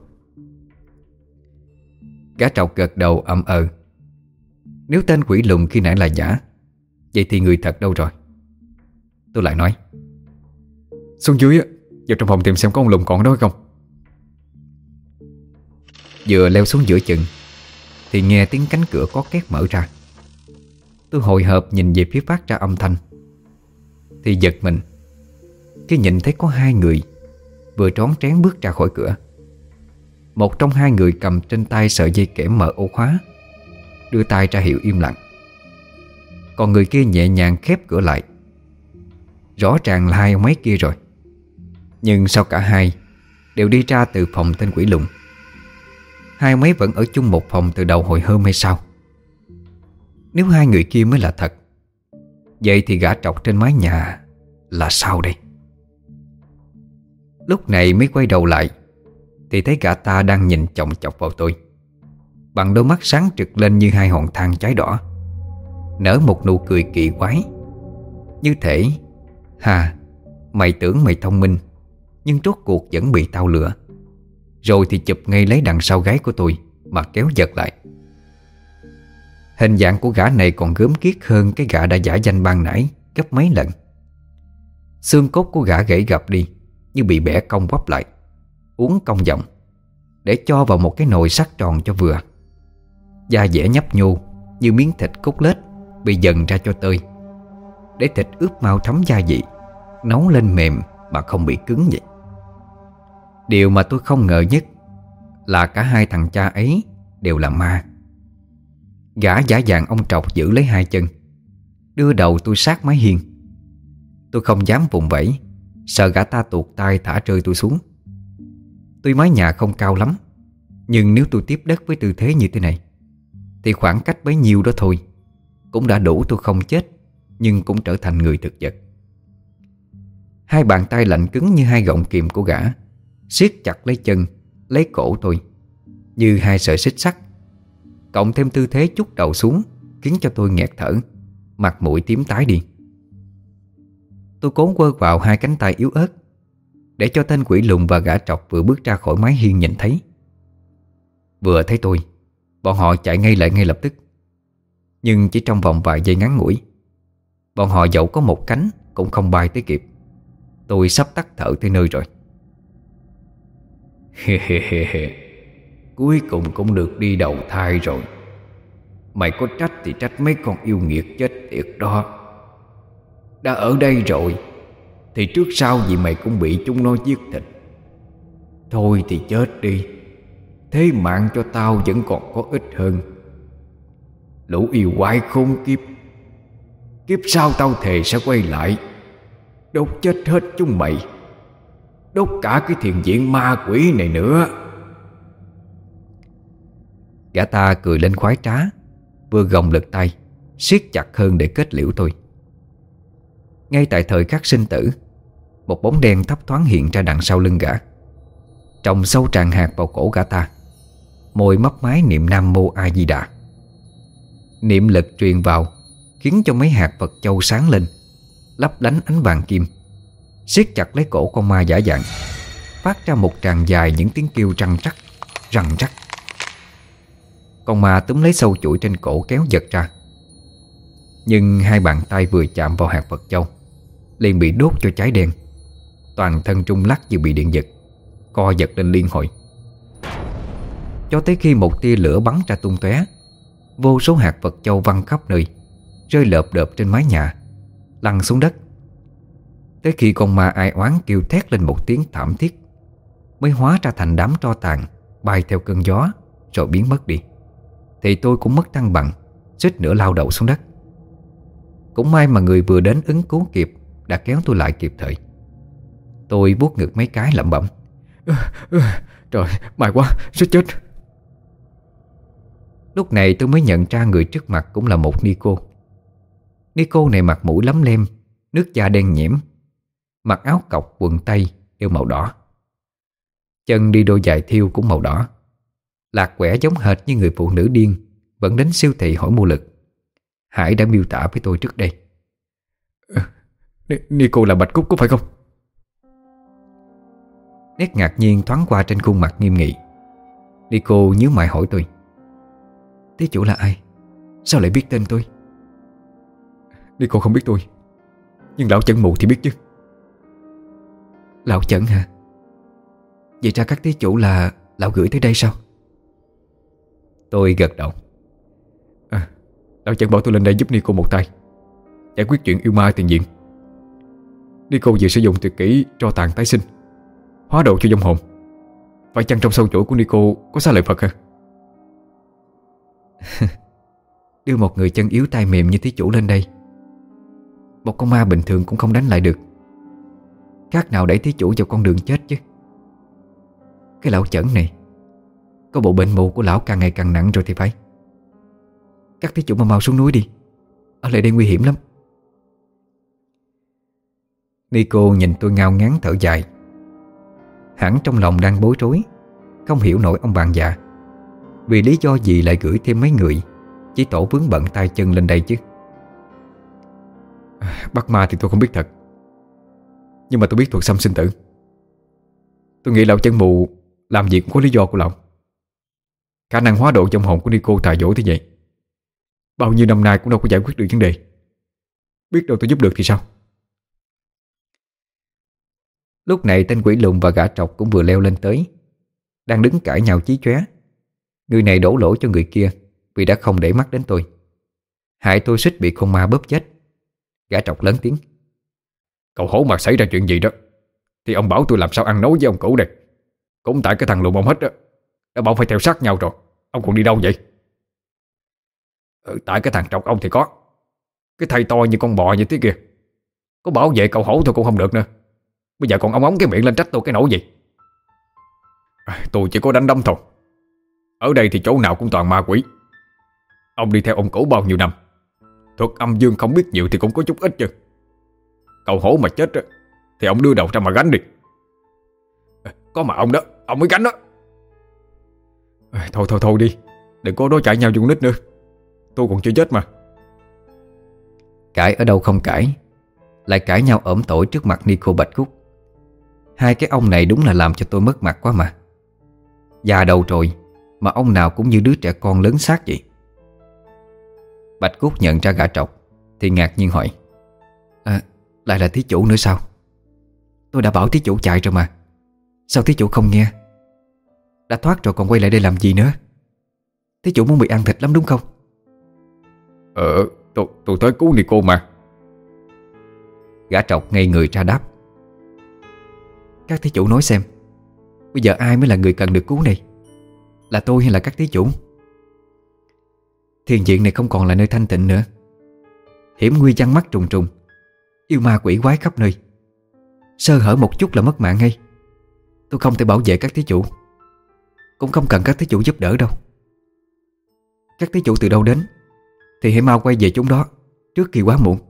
Gã trọc gật đầu ậm ờ. Nếu tên quỷ lùn khi nãy là giả, vậy thì người thật đâu rồi? Tôi lại nói: Xuống dưới vào trong phòng tìm xem có ông lùn còn ở đó hay không. Vừa leo xuống giữa chừng thì nghe tiếng cánh cửa có két mở ra. Tôi hồi hộp nhìn về phía phát ra âm thanh, thì giật mình khi nhìn thấy có hai người vừa trón trén bước ra khỏi cửa. Một trong hai người cầm trên tay sợi dây kẽm mở ổ khóa, đưa tay ra hiệu im lặng. Còn người kia nhẹ nhàng khép cửa lại. Rõ ràng là hai ông ấy kia rồi. Nhưng sao cả hai đều đi ra từ phòng tên quỷ lùn? Hai ông ấy vẫn ở chung một phòng từ đầu hồi hôm hay sao? Nếu hai người kia mới là thật, vậy thì gã trọc trên mái nhà là sao đây? Lúc này mới quay đầu lại thì thấy gã ta đang nhìn chòng chọc vào tôi, bằng đôi mắt sáng trực lên như hai hòn than cháy đỏ, nở một nụ cười kỳ quái, như thể: Hà, mày tưởng mày thông minh, nhưng rốt cuộc vẫn bị tao lừa. Rồi thì chụp ngay lấy đằng sau gáy của tôi mà kéo giật lại. Hình dạng của gã này còn gớm ghiếc hơn cái gã đã giả danh ban nãy gấp mấy lần. Xương cốt của gã gãy gập đi, như bị bẻ cong quắp lại, uốn cong giọng, để cho vào một cái nồi sắt tròn cho vừa. Da dẻ nhấp nhô như miếng thịt cốt lết bị dần ra cho tơi, để thịt ướp mau thấm gia vị, nấu lên mềm mà không bị cứng vậy. Điều mà tôi không ngờ nhất là cả hai thằng cha ấy đều là ma. Gã giả dạng ông trọc giữ lấy hai chân, đưa đầu tôi sát mái hiên. Tôi không dám vùng vẫy, sợ gã ta tuột tay thả rơi tôi xuống. Tuy mái nhà không cao lắm, nhưng nếu tôi tiếp đất với tư thế như thế này thì khoảng cách bấy nhiêu đó thôi cũng đã đủ tôi không chết, nhưng cũng trở thành người thực vật. Hai bàn tay lạnh cứng như hai gọng kìm của gã siết chặt lấy chân, lấy cổ tôi như hai sợi xích sắt, cộng thêm tư thế chút đầu xuống khiến cho tôi nghẹt thở, mặt mũi tím tái đi. Tôi cố quơ vào hai cánh tay yếu ớt để cho tên quỷ lùn và gã trọc vừa bước ra khỏi mái hiên nhìn thấy. Vừa thấy tôi, bọn họ chạy ngay lại ngay lập tức. Nhưng chỉ trong vòng vài giây ngắn ngủi, bọn họ dẫu có một cánh cũng không bay tới kịp. Tôi sắp tắt thở tới nơi rồi. Cuối cùng cũng được đi đầu thai rồi. Mày có trách thì trách mấy con yêu nghiệt chết tiệt đó. Đã ở đây rồi thì trước sau gì mày cũng bị chúng nó giết thịt. Thôi thì chết đi, thế mạng cho tao vẫn còn có ích hơn. Lũ yêu quái khốn kiếp, kiếp sau tao thề sẽ quay lại, đốt chết hết chúng mày, đốt cả cái thiền viện ma quỷ này nữa. Gã ta cười lên khoái trá, vừa gồng lực tay siết chặt hơn để kết liễu tôi. Ngay tại thời khắc sinh tử, một bóng đen thấp thoáng hiện ra đằng sau lưng gã, trồng sâu tràn hạt vào cổ gã ta, môi mấp máy niệm Nam Mô A Di Đà. Niệm lực truyền vào khiến cho mấy hạt Phật châu sáng lên, lấp lánh ánh vàng kim, siết chặt lấy cổ con ma giả dạng, phát ra một tràng dài những tiếng kêu răng rắc, răng rắc. Con ma túm lấy sâu chuỗi trên cổ kéo giật ra. Nhưng hai bàn tay vừa chạm vào hạt Phật châu liền bị đốt cho cháy đen, toàn thân rung lắc như bị điện giật, co giật lên liên hồi. Cho tới khi một tia lửa bắn ra tung tóe, vô số hạt Phật châu văng khắp nơi, rơi lợp đợp trên mái nhà, lăn xuống đất. Tới khi con ma ai oán kêu thét lên một tiếng thảm thiết, mới hóa ra thành đám tro tàn bay theo cơn gió rồi biến mất đi. Thì tôi cũng mất thăng bằng, suýt nữa lao đầu xuống đất. Cũng may mà người vừa đến ứng cứu kịp đã kéo tôi lại kịp thời. Tôi vuốt ngực mấy cái lẩm bẩm: Trời, may quá, suýt chết. Lúc này tôi mới nhận ra người trước mặt cũng là một Nico. Nico này mặt mũi lấm lem, nước da đen nhẽm, mặc áo cộc quần tây đeo màu đỏ. Chân đi đôi giày thiêu cũng màu đỏ. Lạc quẻ giống hệt như người phụ nữ điên vẫn đến siêu thị hỏi mua lực. Hải đã miêu tả với tôi trước đây. Nico là Bạch Cúc có phải không? Nét ngạc nhiên thoáng qua trên khuôn mặt nghiêm nghị. Nico nhíu mày hỏi tôi: thí chủ là ai? Sao lại biết tên tôi? Nico không biết tôi, nhưng lão chân mụ thì biết chứ. Lão Chẩn hả? Vậy ra các thí chủ là lão gửi tới đây sao? Tôi gật đầu. Lão Chẩn bảo tôi lên đây giúp Nico một tay giải quyết chuyện yêu ma tiền diện. Nico vừa sử dụng tuyệt kỹ tro tàn tái sinh, hóa độ cho vong hồn. Phải chăng trong sâu chuỗi của Nico có xá lợi Phật hả? Đưa một người chân yếu tay mềm như thí chủ lên đây, một con ma bình thường cũng không đánh lại được. Khác nào đẩy thí chủ vào con đường chết chứ. Cái lão Chẩn này, có bộ bệnh mù của lão càng ngày càng nặng rồi thì phải. Các thí chủ mau xuống núi đi, ở lại đây nguy hiểm lắm. Nico nhìn tôi ngao ngán thở dài. Hẳn trong lòng đang bối rối, không hiểu nổi ông bạn già vì lý do gì lại gửi thêm mấy người chỉ tổ vướng bận tay chân lên đây chứ. Bắt ma thì tôi không biết thật, nhưng mà tôi biết thuật xăm sinh tử. Tôi nghĩ lão chân mù làm việc cũng có lý do của lão. Khả năng hóa độ trong hồn của Nico thà dỗ thế vậy, bao nhiêu năm nay cũng đâu có giải quyết được vấn đề. Biết đâu tôi giúp được thì sao? Lúc này tên quỷ lùn và gã trọc cũng vừa leo lên tới, đang đứng cãi nhau chí chóe. Người này đổ lỗi cho người kia vì đã không để mắt đến tôi, hại tôi suýt bị con ma bóp chết. Gã trọc lớn tiếng: Cậu hổ mà xảy ra chuyện gì đó thì ông bảo tôi làm sao ăn nói với ông cũ đây. Cũng tại cái thằng lùn ông hết đó, đã bảo phải theo sát nhau rồi, ông còn đi đâu vậy? Tại cái thằng trọc ông thì có cái thầy to như con bò như thế kìa, có bảo vệ cậu hổ thôi cũng không được nữa. Bây giờ còn ông ống cái miệng lên trách tôi cái nỗi gì? Tôi chỉ có đánh đấm thôi. Ở đây thì chỗ nào cũng toàn ma quỷ. Ông đi theo ông cũ bao nhiêu năm, thuật âm dương không biết nhiều thì cũng có chút ít chứ. Cậu hổ mà chết thì ông đưa đầu ra mà gánh đi. Có mà ông đó, ông mới gánh đó. Thôi đi, đừng có đối cãi nhau dung nít nữa. Tôi còn chưa chết mà. Cãi ở đâu không cãi, lại cãi nhau ổm tỏi trước mặt Nico Bạch Cúc. Hai cái ông này đúng là làm cho tôi mất mặt quá mà. Già đầu rồi mà ông nào cũng như đứa trẻ con lớn xác vậy. Bạch Cúc nhận ra gã trọc thì ngạc nhiên hỏi: lại là thí chủ nữa sao? Tôi đã bảo thí chủ chạy rồi mà, sao thí chủ không nghe? Đã thoát rồi còn quay lại đây làm gì nữa? Thí chủ muốn bị ăn thịt lắm đúng không? Tôi tới cứu Nico mà. Gã trọc ngây người ra đáp: Các thí chủ nói xem, bây giờ ai mới là người cần được cứu này? Là tôi hay là các thí chủ? Thiền viện này không còn là nơi thanh tịnh nữa. Hiểm nguy giăng mắt trùng trùng, yêu ma quỷ quái khắp nơi. Sơ hở một chút là mất mạng ngay. Tôi không thể bảo vệ các thí chủ, cũng không cần các thí chủ giúp đỡ đâu. Các thí chủ từ đâu đến thì hãy mau quay về chúng đó trước khi quá muộn.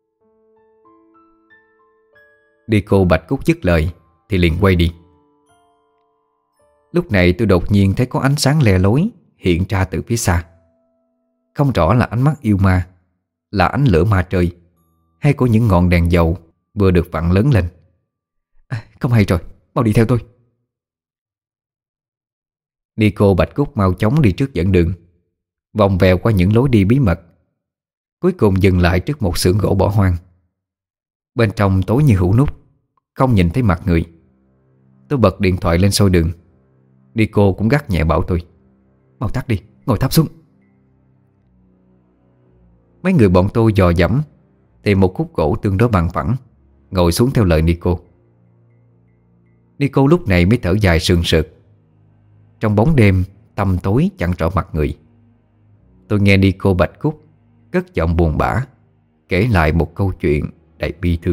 Nico Bạch Cúc dứt lời thì liền quay đi. Lúc này tôi đột nhiên thấy có ánh sáng le lối hiện ra từ phía xa. Không rõ là ánh mắt yêu ma, là ánh lửa ma trời, hay của những ngọn đèn dầu vừa được vặn lớn lên. Không hay rồi, mau đi theo tôi. Nico Bạch Cúc mau chóng đi trước dẫn đường, vòng vèo qua những lối đi bí mật, cuối cùng dừng lại trước một xưởng gỗ bỏ hoang. Bên trong tối như hũ nút, không nhìn thấy mặt người. Tôi bật điện thoại lên soi đường. Nico cũng gắt nhẹ bảo tôi: Mau tắt đi, ngồi thấp xuống. Mấy người bọn tôi dò dẫm tìm một khúc gỗ tương đối bằng phẳng, ngồi xuống theo lời Nico. Nico lúc này mới thở dài sườn sượt. Trong bóng đêm tăm tối chẳng rõ mặt người, tôi nghe Nico Bạch Cúc cất giọng buồn bã kể lại một câu chuyện đầy bi thương.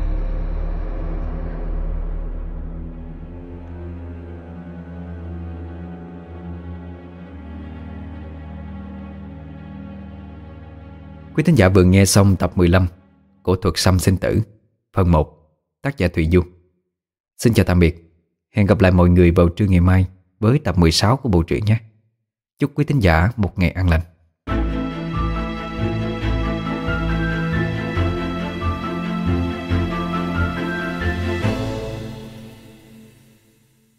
Quý thính giả vừa nghe xong tập 15 của Thuật Xăm Sinh Tử phần 1, tác giả Thụy Du. Xin chào tạm biệt Hẹn gặp lại mọi người vào trưa ngày mai với tập 16 của bộ truyện nhé. Chúc quý thính giả một ngày an lành.